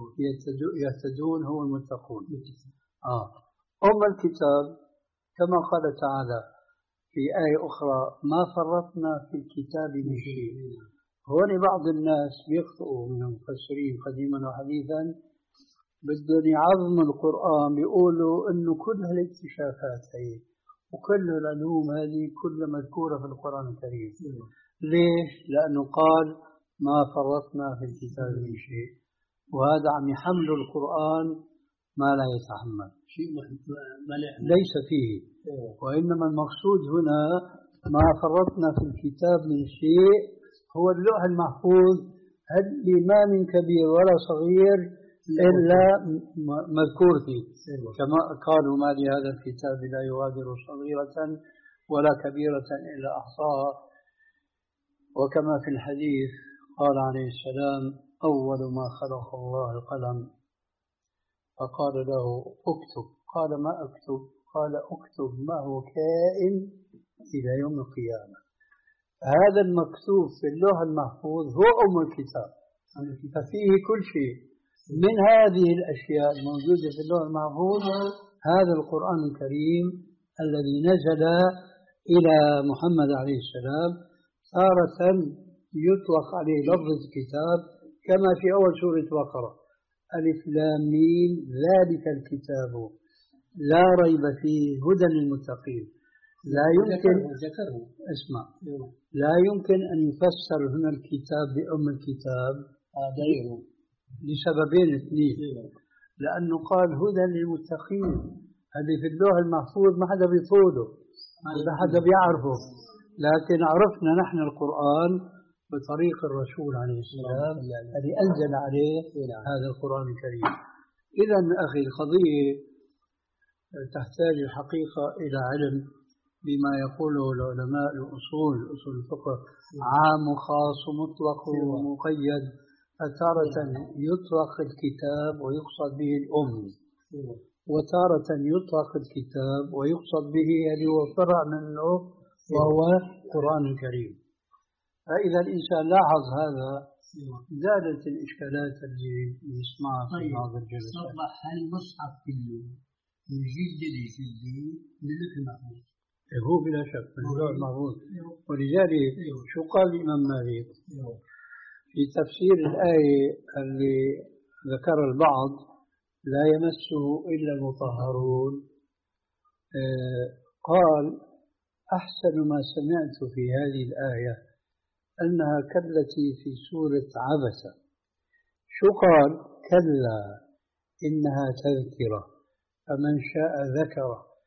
يهتدون هو المتقون آه. أم الكتاب كما قال تعالى في آية أخرى ما فرطنا في الكتاب من شيء هون بعض الناس بيخطئوا من المفسرين قديما وحديثا بدهم يعظموا القرآن بيقولوا إنه كل هالاكتشافات هي وكل العلوم هذه كلها مذكورة في القرآن الكريم ليش؟ لأنه قال ما فرطنا في الكتاب من شيء وهذا عم يحمل القرآن ما لا يتحمل شيء ليس فيه وإنما المقصود هنا ما فرطنا في الكتاب من شيء هو اللوح المحفوظ اللي ما من كبير ولا صغير إلا مذكور فيه كما قالوا ما لهذا الكتاب لا يغادر صغيرة ولا كبيرة إلا أحصاها وكما في الحديث قال عليه السلام أول ما خلق الله القلم فقال له اكتب قال ما اكتب قال اكتب ما هو كائن إلى يوم القيامة هذا المكتوب في اللوح المحفوظ هو أم الكتاب ففيه كل شيء من هذه الأشياء الموجودة في اللوح المحفوظ هذا القرآن الكريم الذي نزل إلى محمد عليه السلام تارة يطلق عليه لفظ الكتاب كما في أول سورة بقرة ألف لام ميم ذلك الكتاب لا ريب فيه هدى للمتقين لا يمكن اسمع لا يمكن أن يفسر هنا الكتاب بأم الكتاب لسببين اثنين لأنه قال هدى للمتقين هذه في اللوح المحفوظ ما حدا بيطوله ما حدا بيعرفه لكن عرفنا نحن القرآن بطريق الرسول عليه السلام الذي أنزل عليه هذا القرآن الكريم إذا أخي القضية تحتاج الحقيقة إلى علم بما يقوله العلماء الأصول أصول الفقه عام وخاص ومطلق ومقيد فتارة يطلق الكتاب ويقصد به الأم وتارة يطلق الكتاب ويقصد به اللي هو فرع منه وهو القرآن الكريم فإذا الإنسان لاحظ هذا زادت الإشكالات اللي يسمعها في بعض الجلسات. صبح المصحف كله من جلد لجلد من اللوح المحفوظ. هو بلا شك من اللوح المحفوظ ولذلك شو قال الإمام مالك في تفسير الآية اللي ذكر البعض لا يمسه إلا المطهرون قال أحسن ما سمعت في هذه الآية أنها كالتي في سورة عبسة شو قال كلا إنها تذكرة فمن شاء ذكره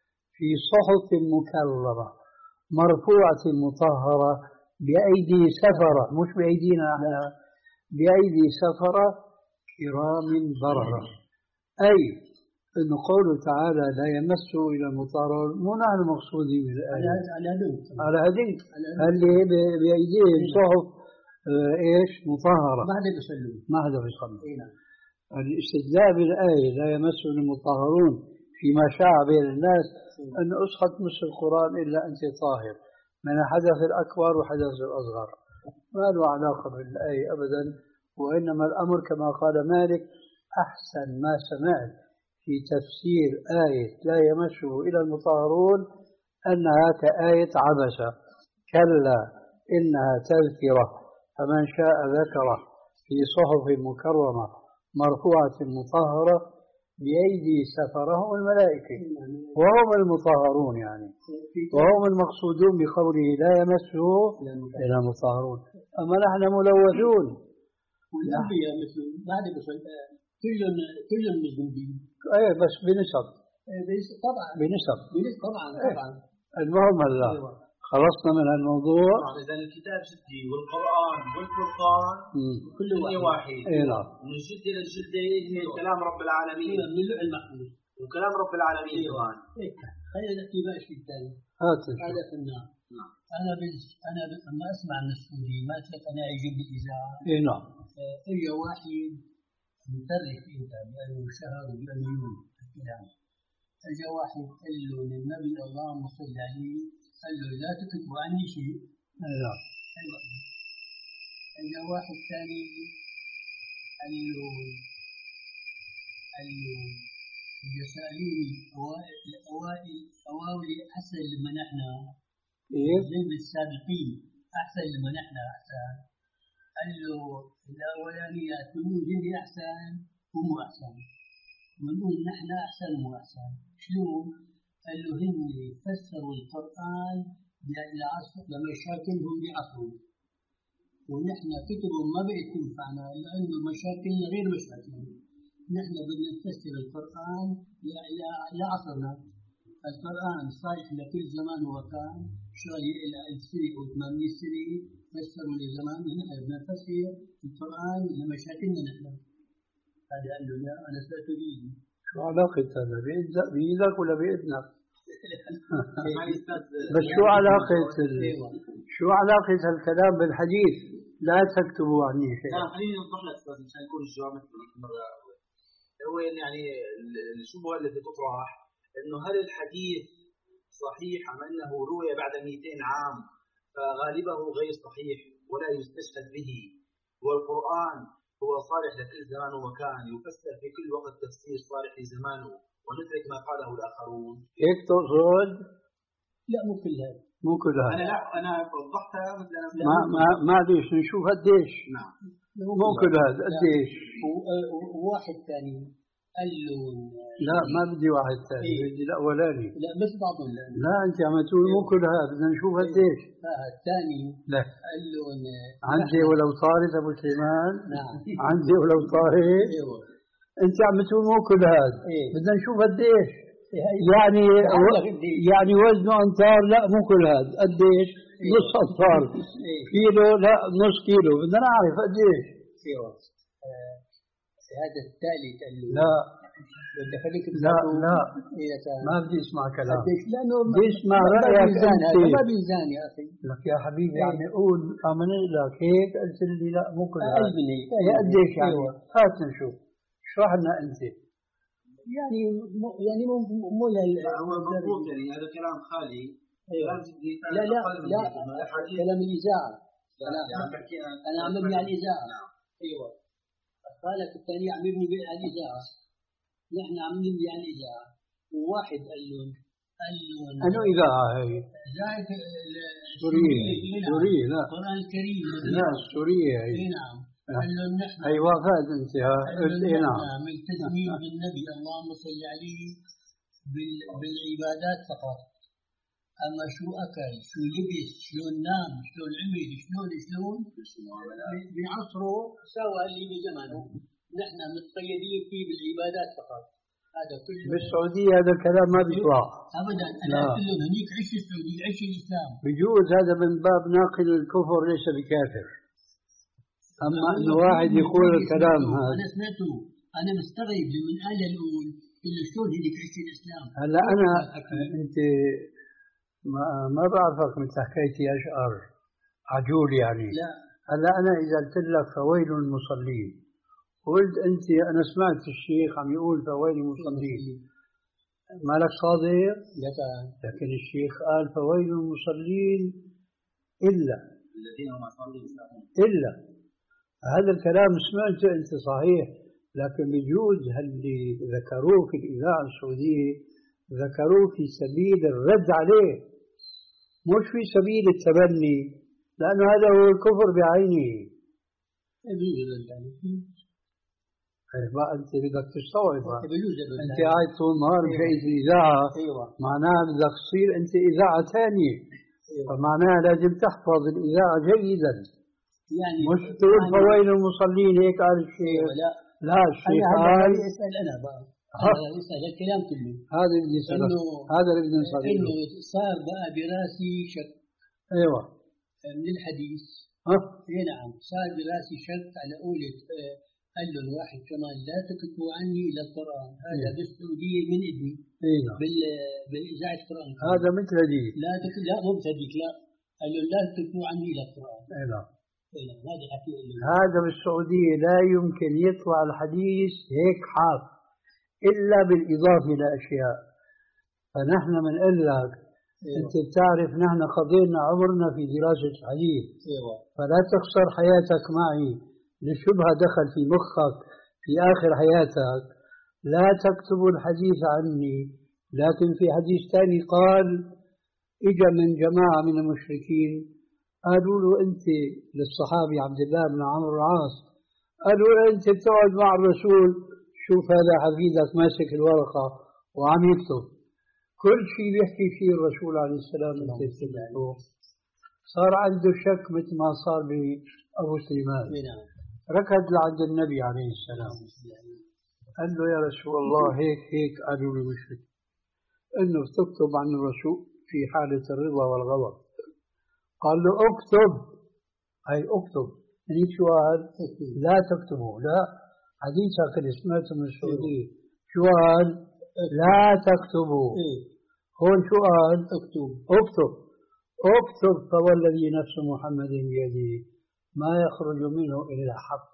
في صحف مكرمة مرفوعة مطهرة بأيدي سفرة، مش بأيدينا احنا، بأيدي سفرة كرام بررة. أي أن قوله تعالى لا يمسه إلى المطهرون مو نحن مقصودين بالآية على هذول على هذيك اللي بأيديهم صحف اه ايش مطهرة، ما حدا بيصلوا ما حدا بيصلي. الاستدلال بالآية لا يمسه المطهرون فيما شاع بين الناس أن أسقط مس القرآن إلا أنت طاهر من الحدث الأكبر وحدث الأصغر، ما له علاقة بالآية أبدا. وإنما الأمر كما قال مالك أحسن ما سمعت في تفسير آية لا يمسه إلى المطهرون أنها كآية عبسة، كلا إنها تذكرة فمن شاء ذكره في صحف مكرمة مرفوعة مطهرة بأيدي سفرهم الملائكة وهم المطهرون، يعني وهم المقصودون بقوله لا يمسه إلا المطهرون. أما نحن ملوثون والأنبياء مثل بعد بصل كلهم كلهم مذنبين. أي بس بنسب طبعا بنسب طبعا طبعا. المهم هلا خلصنا من الموضوع. إذا الكتاب جدي والقرآن والفرقان كل واحد. إيه نعم. من الجدة للجدة هي كلام رب العالمين. من اللوح المحفوظ. وكلام رب العالمين كمان. خلينا نحكي بقى شيء ثاني. هذا في النار. نعم. أنا بس أنا لما أسمع من السوري ما شاف أنا يجيب لي إذاعة. إيه نعم. إجا واحد مترك أنت بأنه شهر وبأنه يوم الكلام. إجا واحد قال له للنبي اللهم صل عليه قال له لا تكتب عني شيء. نعم. إجا واحد ثاني قال له قال له إذا سألوني أوائل أوائل أوائل أحسن لما نحن زي السابقين أحسن لما نحن أحسن. قال له الأولانيات منهم هن أحسن هم أحسن، منهم نحن أحسن ومو أحسن. شلون؟ قال له هن فسروا القرآن بالعصر لمشاكلهم بعصرهم، ونحن كتبهم ما بقت تنفعنا لأنه مشاكلنا غير مشاكلهم. نحن بدنا نفسر القرآن لعصرنا. القرآن صالح لكل زمان ومكان، شوية إلى ألف سنة أو ثمانمئة سنة فسروا لزمان. نحن بدنا نفسر القرآن لمشاكلنا نحن. هذا قال له لا أنا سأتريد. شو علاقة هذا بإيدك ولا بإذنك؟ بس شو علاقة شو علاقة الكلام بالحديث لا تكتبوا عني شيء؟ لا خليني أوضح لك بس مشان يكون الجواب مثل مرة. هو يعني الشبهة التي تطرح إنه هل الحديث صحيح أم أنه روي بعد مئتين عام فغالبه غير صحيح ولا يستشهد به، والقرآن هو صالح لكل زمان ومكان يفسر في كل وقت تفسير صالح لزمانه ونترك ما قاله الآخرون. هيك تقصد؟ لا مو كل هذا. مو كل هذا. أنا لا أنا وضحتها مثل ما ما ما ليش نشوف قديش. نعم. مو كل هذا قديش. وواحد ثاني قال له لا ما بدي واحد ثاني إيه؟ بدي الأولاني. لا بس بعضهم لا. لا أنت عم تقول مو كل هذا بدنا نشوف قديش. لا الثاني لا قال له عندي ولو طارت أبو سليمان. نعم. عندي ولو طارت. ايوه. أنت عم تقول مو كل هذا. إيه؟ بدنا نشوف قديش. يعني يعني وزنه أمتار لا مو كل هذا قديش. إيه؟ نص أمتار. إيه؟ كيلو لا نص كيلو بدنا نعرف قديش. ايوه. هذا الثالث قال له لا بدي اخليك لا لا ما بدي اسمع كلام. لانه بدي اسمع رايك انت. ما بيزان يا اخي. لك يا حبيبي عم يعني يقول امن لك هيك قلت لي لا مو كل هذا. يا قديش يعني؟ هات نشوف اشرح لنا انت. يعني مو يعني مو مو هو مضبوط يعني هذا كلام خالي. أيوة. لا لا لا كلام الاذاعه. انا انا عم ببني على الاذاعه. ايوه. قالت الثاني عم يبني على الإذاعة، نحن عم نبني على الإذاعة. وواحد قال لهم قال لهم أنو إذاعة هي؟ إذاعة سورية سورية لا القرآن الكريم لا سورية هي. نعم. قال لهم نحن أيوة فاز أنت ها قلت إيه نعم. ملتزمين بالنبي اللهم صل عليه بالعبادات فقط. أما شو أكل شو لبس شلون نام شلون عمل شلون شلون بعصره سوى اللي بزمانه. نحن متقيدين فيه بالعبادات فقط. هذا كله بالسعودية هذا الكلام ما بيطلع ابدا. انا لا. قلت لهم هنيك عيش السعوديه عيش الاسلام. بجوز هذا من باب ناقل الكفر ليس بكافر. أما أنه واحد يقول الكلام هذا أنا سمعته. أنا مستغرب لمن قال الأول إنه شلون هيك عيش الإسلام. هلا أنا أنت ما, ما بعرفك مثل حكايتي أشعر عجول يعني. لا. هلا أنا إذا قلت لك فويل المصلين قلت أنت أنا سمعت الشيخ عم يقول فويل المصلين مالك صادق؟ لكن الشيخ قال فويل المصلين إلا الذين هم صلوا إلا هذا الكلام سمعته أنت صحيح، لكن بجوز اللي ذكروه في الإذاعة السعودية ذكروه في سبيل الرد عليه مش في سبيل التبني، لأنه هذا هو الكفر بعينه. ما أنت بدك تستوعب أنت قاعد طول النهار بشيء الإذاعة معناها بدك تصير أنت إذاعة ثانية، فمعناها لازم تحفظ الإذاعة جيدا يعني مش تقول فويل المصلين هيك قال الشيخ. لا لا الشيخ قال اسال انا بقى اسال الكلام كله هذا اللي صار هذا اللي بدنا نصير انه صار بقى براسي شك. ايوه من الحديث ها اي نعم صار براسي شك على قولة قال له الواحد كمان لا تكتبوا عني الى القران هذا بالسعوديه من ابني ايوه بال بالاذاعه القران هذا مثل هذيك لا تك... لا مو مثل هذيك لا قال له لا تكتبوا عني الى القران. اي نعم هذا هذا بالسعودية لا يمكن يطلع الحديث هيك حاف إلا بالإضافة إلى أشياء. فنحن بنقول لك أنت بتعرف نحن قضينا عمرنا في دراسة الحديث فلا تخسر حياتك معي لشبهة دخل في مخك في آخر حياتك. لا تكتبوا الحديث عني، لكن في حديث ثاني قال إجا من جماعة من المشركين قالوا له أنت للصحابي عبد الله بن عمرو العاص قالوا له أنت بتقعد مع الرسول شوف هذا حفيدك ماسك الورقة وعم يكتب كل شيء بيحكي فيه الرسول عليه السلام أنت بتكتبه. صار عنده شك مثل ما صار بأبو سليمان ركض لعند النبي عليه السلام قال له يا رسول الله هيك هيك قالوا له مشرك إنه بتكتب عن الرسول في حالة الرضا والغضب. قال له اكتب أي اكتب يعني شو قال؟ لا تكتبوا لا حديثك اللي سمعته من السعودية شو قال؟ لا تكتبوا. هون شو قال؟ اكتب اكتب اكتب فوالذي نفس محمد بيده ما يخرج منه إلا حق.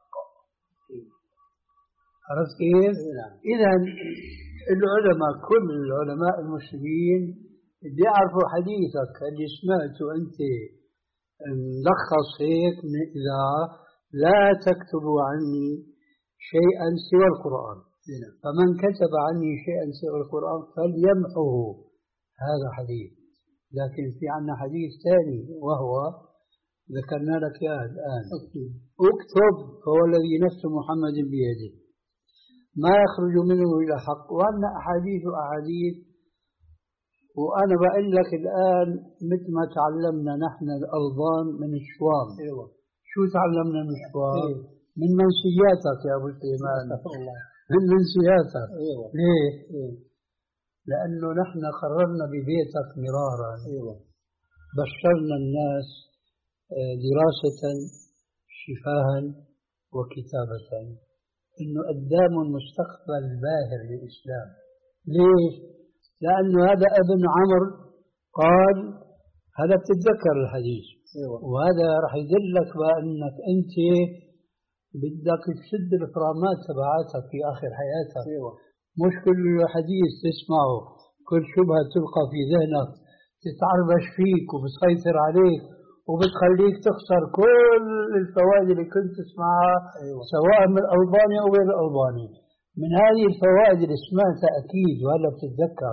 عرفت كيف؟ إذا العلماء كل العلماء المسلمين اللي يعرفوا حديثك اللي سمعته أنت ملخص هيك من الإذاعة لا تكتبوا عني شيئا سوى القرآن. فمن كتب عني شيئا سوى القرآن فليمحه هذا حديث. لكن في عنا حديث ثاني وهو ذكرنا لك يا الآن اكتب اكتب فهو الذي نفس محمد بيده ما يخرج منه إلى حق. وأن أحاديث أحاديث وأنا بقول لك الآن مثل ما تعلمنا نحن الألبان من الشوام. أيوة. شو تعلمنا من الشوام؟ أيوة. من منسياتك يا أبو سليمان من منسياتك. أيوة. ليه؟ أيوة. لأنه نحن قررنا ببيتك مرارا. أيوة. بشرنا الناس دراسة شفاها وكتابة إنه قدام مستقبل باهر للإسلام. ليش؟ لأنه هذا ابن عمرو قال هذا بتتذكر الحديث. أيوة. وهذا رح يدلك بأنك أنت بدك تشد الفرامات تبعاتك في آخر حياتك. أيوة. مش كل حديث تسمعه كل شبهة تلقى في ذهنك تتعربش فيك وبتسيطر عليك وبتخليك تخسر كل الفوائد اللي كنت تسمعها. أيوة. سواء من الألباني أو غير الألباني. من هذه الفوائد اللي سمعتها أكيد وهلا بتتذكر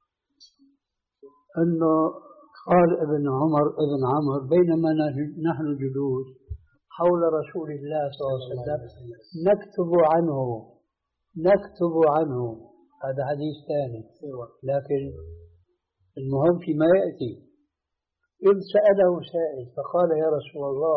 أنه قال ابن عمر ابن عمرو بينما نحن جلوس حول رسول الله صلى الله عليه وسلم نكتب عنه نكتب عنه. هذا حديث ثاني. لكن المهم فيما يأتي إذ سأله سائل فقال يا رسول الله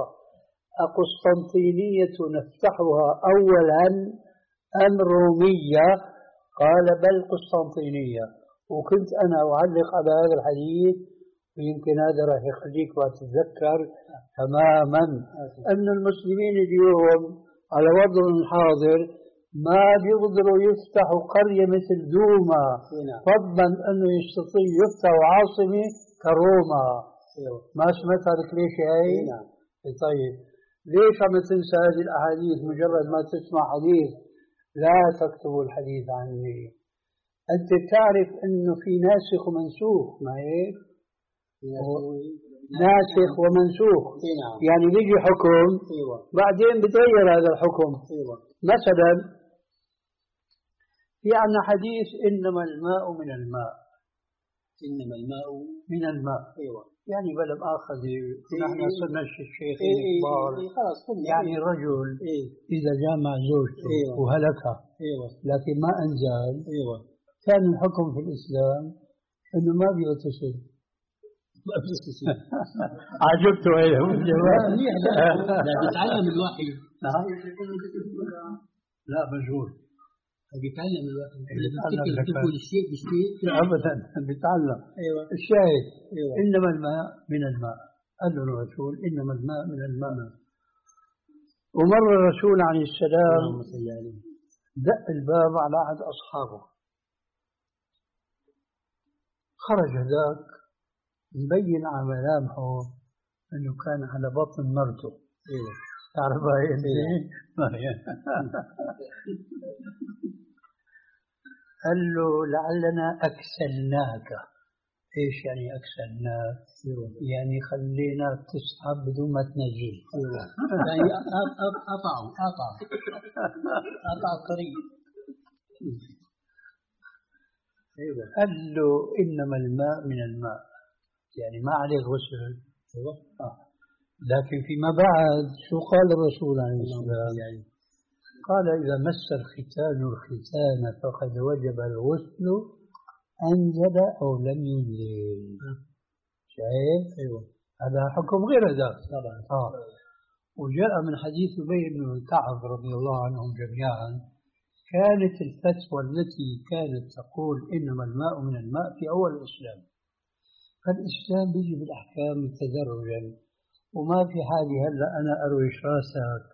أقسطنطينية نفتحها أولا أم رومية؟ قال بل قسطنطينية. وكنت أنا أعلق على هذا الحديث، ويمكن هذا راح يخليك تتذكر تماما أن المسلمين اليوم على وضعهم الحاضر ما بيقدروا يفتحوا قرية مثل دوما، فضلا أنه يستطيع يفتحوا عاصمة كروما. ما سمعت هذا ليش هاي؟ طيب ليش عم تنسى هذه الأحاديث؟ مجرد ما تسمع حديث لا تكتبوا الحديث عني. أنت تعرف أنه في ناسخ ومنسوخ، ما هيك؟ ناسخ ومنسوخ، يعني بيجي حكم بعدين بتغير هذا الحكم. مثلا في عنا حديث إنما الماء من الماء، إنما الماء من الماء. أيوة. يعني بلا مؤاخذة نحن صرنا الشيخين الكبار، يعني رجل إذا جامع زوجته وهلكها لكن ما أنزل، كان الحكم في الإسلام إنه ما بيغتسل. عجبته ايه الجواب. لا بيتعلم الوحي. لا مجهول. بيتعلم الوحي. تقول الشيء بالشيء ابدا بيتعلم. ايوه الشاهد أيوة. انما الماء من الماء. قال له الرسول انما الماء من الماء. ومر الرسول عليه السلام دق الباب على احد اصحابه، خرج ذاك مبين على ملامحه انه كان على بطن مرته. ايوه تعرف هاي انت؟ قال له لعلنا اكسلناك. ايش يعني اكسلناك؟ يعني خليناك تسحب بدون ما تنزل. يعني قطعوا قطع قطع الطريق. قال له انما الماء من الماء، يعني ما عليه غسل. آه. لكن فيما بعد شو قال الرسول عليه السلام؟ يعني قال إذا مس الختان الختان فقد وجب الغسل أنزل أو لم ينزل. شايف؟ أيوة. هذا حكم غير ذاك طبعا. آه. وجاء من حديث أبي بن كعب رضي الله عنهم جميعا، كانت الفتوى التي كانت تقول إنما الماء من الماء في أول الإسلام. فالإسلام بيجي بالأحكام تدرجا، وما في حالي هلا أنا أرويش راسك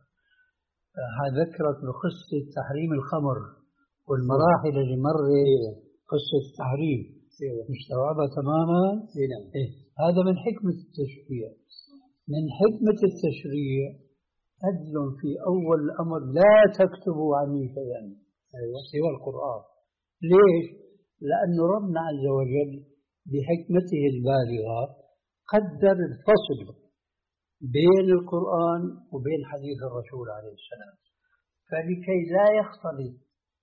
هذكرك بقصة تحريم الخمر والمراحل اللي مرت قصة التحريم. مستوعبة تماما؟ إيه؟ هذا من حكمة التشريع. من حكمة التشريع أدل في أول الأمر لا تكتبوا عني شيئا سوى القرآن. ليش؟ لأن ربنا عز وجل بحكمته البالغة قدر الفصل بين القرآن وبين حديث الرسول عليه السلام، فلكي لا يختلط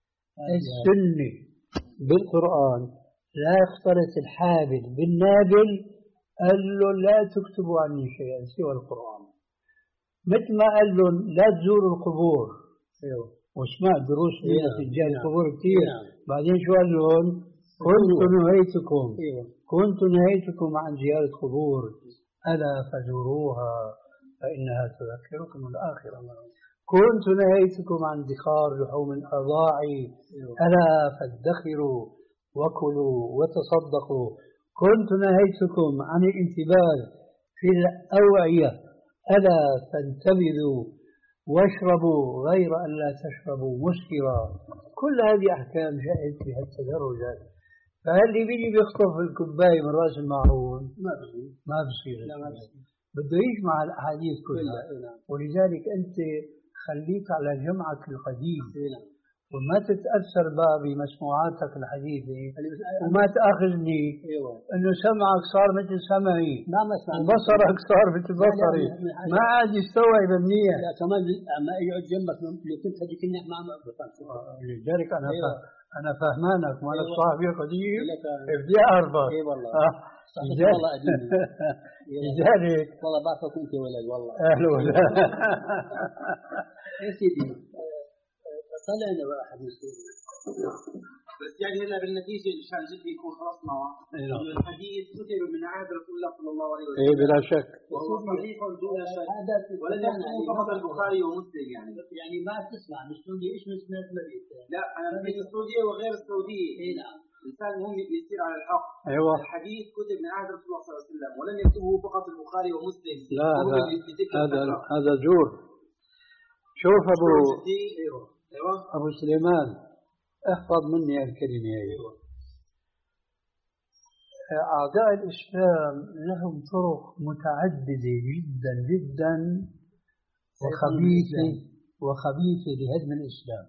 السنة بالقرآن، لا يختلط الحابل بالنابل، قال له لا تكتبوا عني شيئا سوى القرآن. مثل ما قال لهم لا تزوروا القبور. واسمع دروس من تجاه القبور كثير. بعدين شو قال لهم؟ كنت نهيتكم كنت نهيتكم عن زيارة قبور، ألا فزوروها فإنها تذكركم الآخرة. كنت نهيتكم عن ادخار لحوم الأضاعي، ألا فادخروا وكلوا وتصدقوا. كنت نهيتكم عن الانتباه في الأوعية، ألا فانتبذوا واشربوا غير أن لا تشربوا مسكرا. كل هذه أحكام جاءت بها التدرجات. فاللي بيجي بيخطف الكوباية من رأس المعون ما بصير ما بصير بده يجمع الأحاديث كلها. ولذلك أنت خليك على جمعك القديم وما تتأثر بقى بمسموعاتك الحديثة، وما تأخذني أنه سمعك صار مثل سمعي وبصرك صار مثل بصري، ما عاد يستوعب منيح. لا كمان ما يقعد جنبك لو كنت هذيك النعمة ما بفهم. لذلك أنا أنا فهمانك وأنا صاحبي قديم بدي أعرفك. إي والله صحيح والله قديم. لذلك والله بعرفك أنت ولد والله. أهلا وسهلا. يا سيدي طلعنا بقى حديث بس يعني هلا بالنتيجه مشان جدي يكون خلصنا الحديث كتب من عهد رسول الله صلى الله عليه وسلم. ايه بلا شك. وهو صحيح دون شك. ولم يكن فقط البخاري ومسلم يعني. يعني ما تسمع من السعوديه ايش مسمى المدينه؟ لا انا من السعوديه وغير السعوديه. اي نعم. الانسان هم يصير على الحق. ايوه. الحديث كتب من عهد رسول الله صلى الله عليه وسلم ولم يكتبه فقط البخاري ومسلم. لا هذا هذا زور. شوف ابو ايوه ابو سليمان احفظ مني الكلمه هي. اعداء الاسلام لهم طرق متعدده جدا جدا وخبيثه وخبيثه لهدم الاسلام.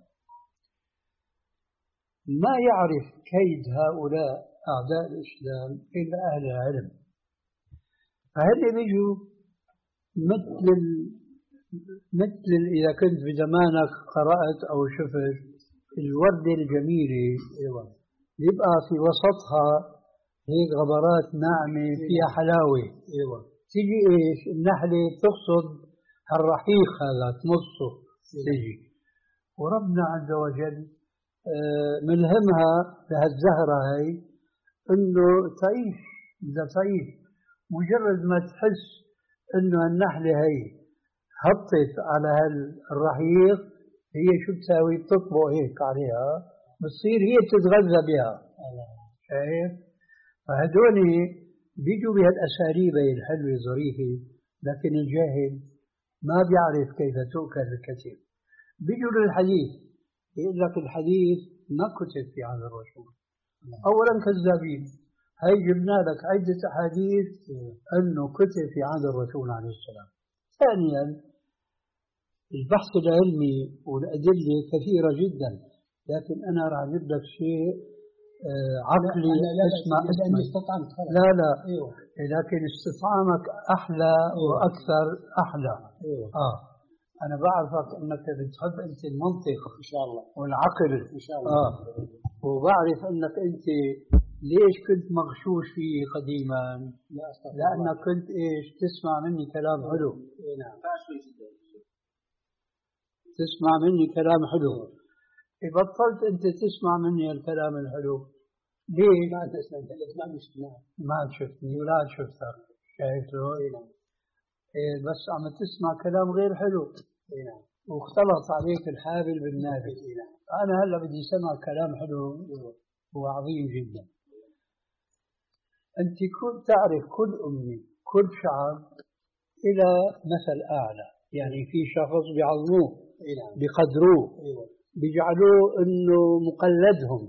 ما يعرف كيد هؤلاء اعداء الاسلام الا اهل العلم. فهل بيجوا مثل مثل إذا كنت بزمانك قرأت أو شفت الوردة الجميلة يبقى في وسطها هيك غبرات ناعمة فيها حلاوة. تيجي إيش النحلة تقصد الرحيق هذا تمصه تيجي وربنا عز وجل ملهمها لهالزهرة هاي إنه تعيش. إذا تعيش مجرد ما تحس إنه النحلة هاي هبطت على هالرحيق هي شو تساوي؟ تطبق هيك عليها بتصير هي تتغذى بها. شايف؟ فهدول بيجوا بهالأساليب الحلوة ظريفة لكن الجاهل ما بيعرف كيف تؤكل الكثير. بيجوا للحديث يقول لك الحديث ما كتب في عهد الرسول. أولا كذابين. هاي جبنا لك عدة أحاديث أنه كتب في عهد الرسول عليه السلام. ثانيا البحث العلمي والأدلة كثيرة جدا لكن أنا راح أجيب لك شيء عقلي. اسمع اسمع لا لا أيوة. لكن استطعامك أحلى أيوة. وأكثر أحلى. أيوة. آه أنا بعرفك أنك بتحب أنت المنطق إن شاء الله والعقل إن شاء الله. آه وبعرف أنك أنت ليش كنت مغشوش فيه قديما؟ لأنك كنت إيش تسمع مني كلام حلو. نعم. تسمع مني كلام حلو. بطلت أنت تسمع مني الكلام الحلو ليه؟ ما تسمع ما تسمع ما شفتني ولا شفتك. شايف شلون؟ إيه بس عم تسمع كلام غير حلو. نعم. واختلط عليك الحابل بالنابل. أنا هلا بدي سمع كلام حلو وعظيم جدا. أنت كل تعرف كل أمة كل شعب إلى مثل أعلى يعني في شخص بيعظموه بيقدروه بيجعلوه إنه مقلدهم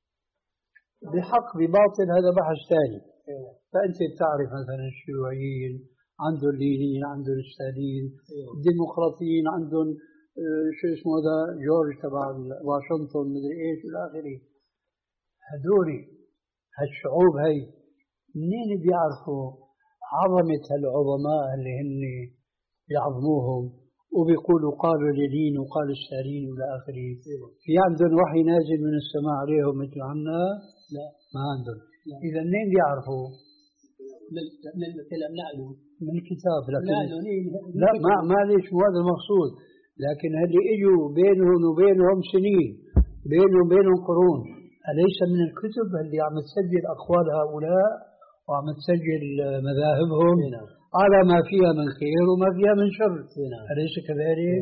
بحق بباطل. هذا بحث ثاني. فأنت بتعرف مثلا الشيوعيين عندهم اللينيين عندهم الستالين الديمقراطيين عندهم شو اسمه هذا جورج تبع واشنطن مدري إيش إلى آخره. هذولي هالشعوب هاي منين بيعرفوا عظمة هالعظماء اللي هن يعظموهم وبيقولوا قالوا للين وقالوا السالين والى اخره؟ في عندهم وحي نازل من السماء عليهم مثل عنا؟ لا ما عندهم. اذا منين بيعرفوا؟ من الكلام نعلم من الكتاب. لكن لا ما معلش مو هذا المقصود. لكن اللي اجوا بينهم وبينهم سنين بينهم وبينهم قرون أليس من الكتب اللي عم تسجل أقوال هؤلاء وعم تسجل مذاهبهم على ما فيها من خير وما فيها من شر؟ أليس كذلك؟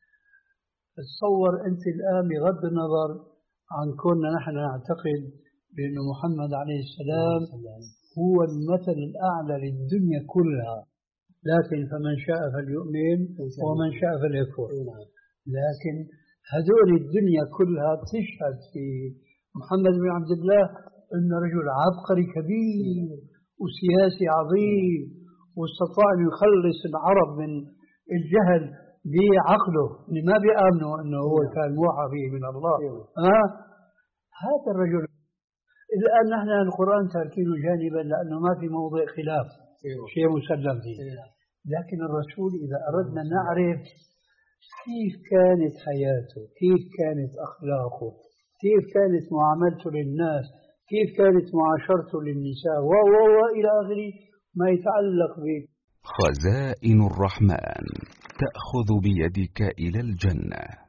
تصور أنت الآن بغض النظر عن كوننا نحن نعتقد بأن محمد عليه السلام هو المثل الأعلى للدنيا كلها لكن فمن شاء فليؤمن ومن شاء فليكفر. لكن هذول الدنيا كلها تشهد في محمد بن عبد الله أنه رجل عبقري كبير وسياسي عظيم واستطاع أن يخلص العرب من الجهل بعقله اللي ما بيآمنوا أنه هو كان موحى به من الله. آه هذا الرجل الآن نحن القرآن تركينه جانبا لأنه ما في موضع خلاف شيء مسلم فيه. لكن الرسول إذا أردنا نعرف كيف كانت حياته كيف كانت أخلاقه كيف كانت معاملته للناس كيف كانت معاشرته للنساء و و وإلى آخره ما يتعلق به. خزائن الرحمن تأخذ بيدك إلى الجنة.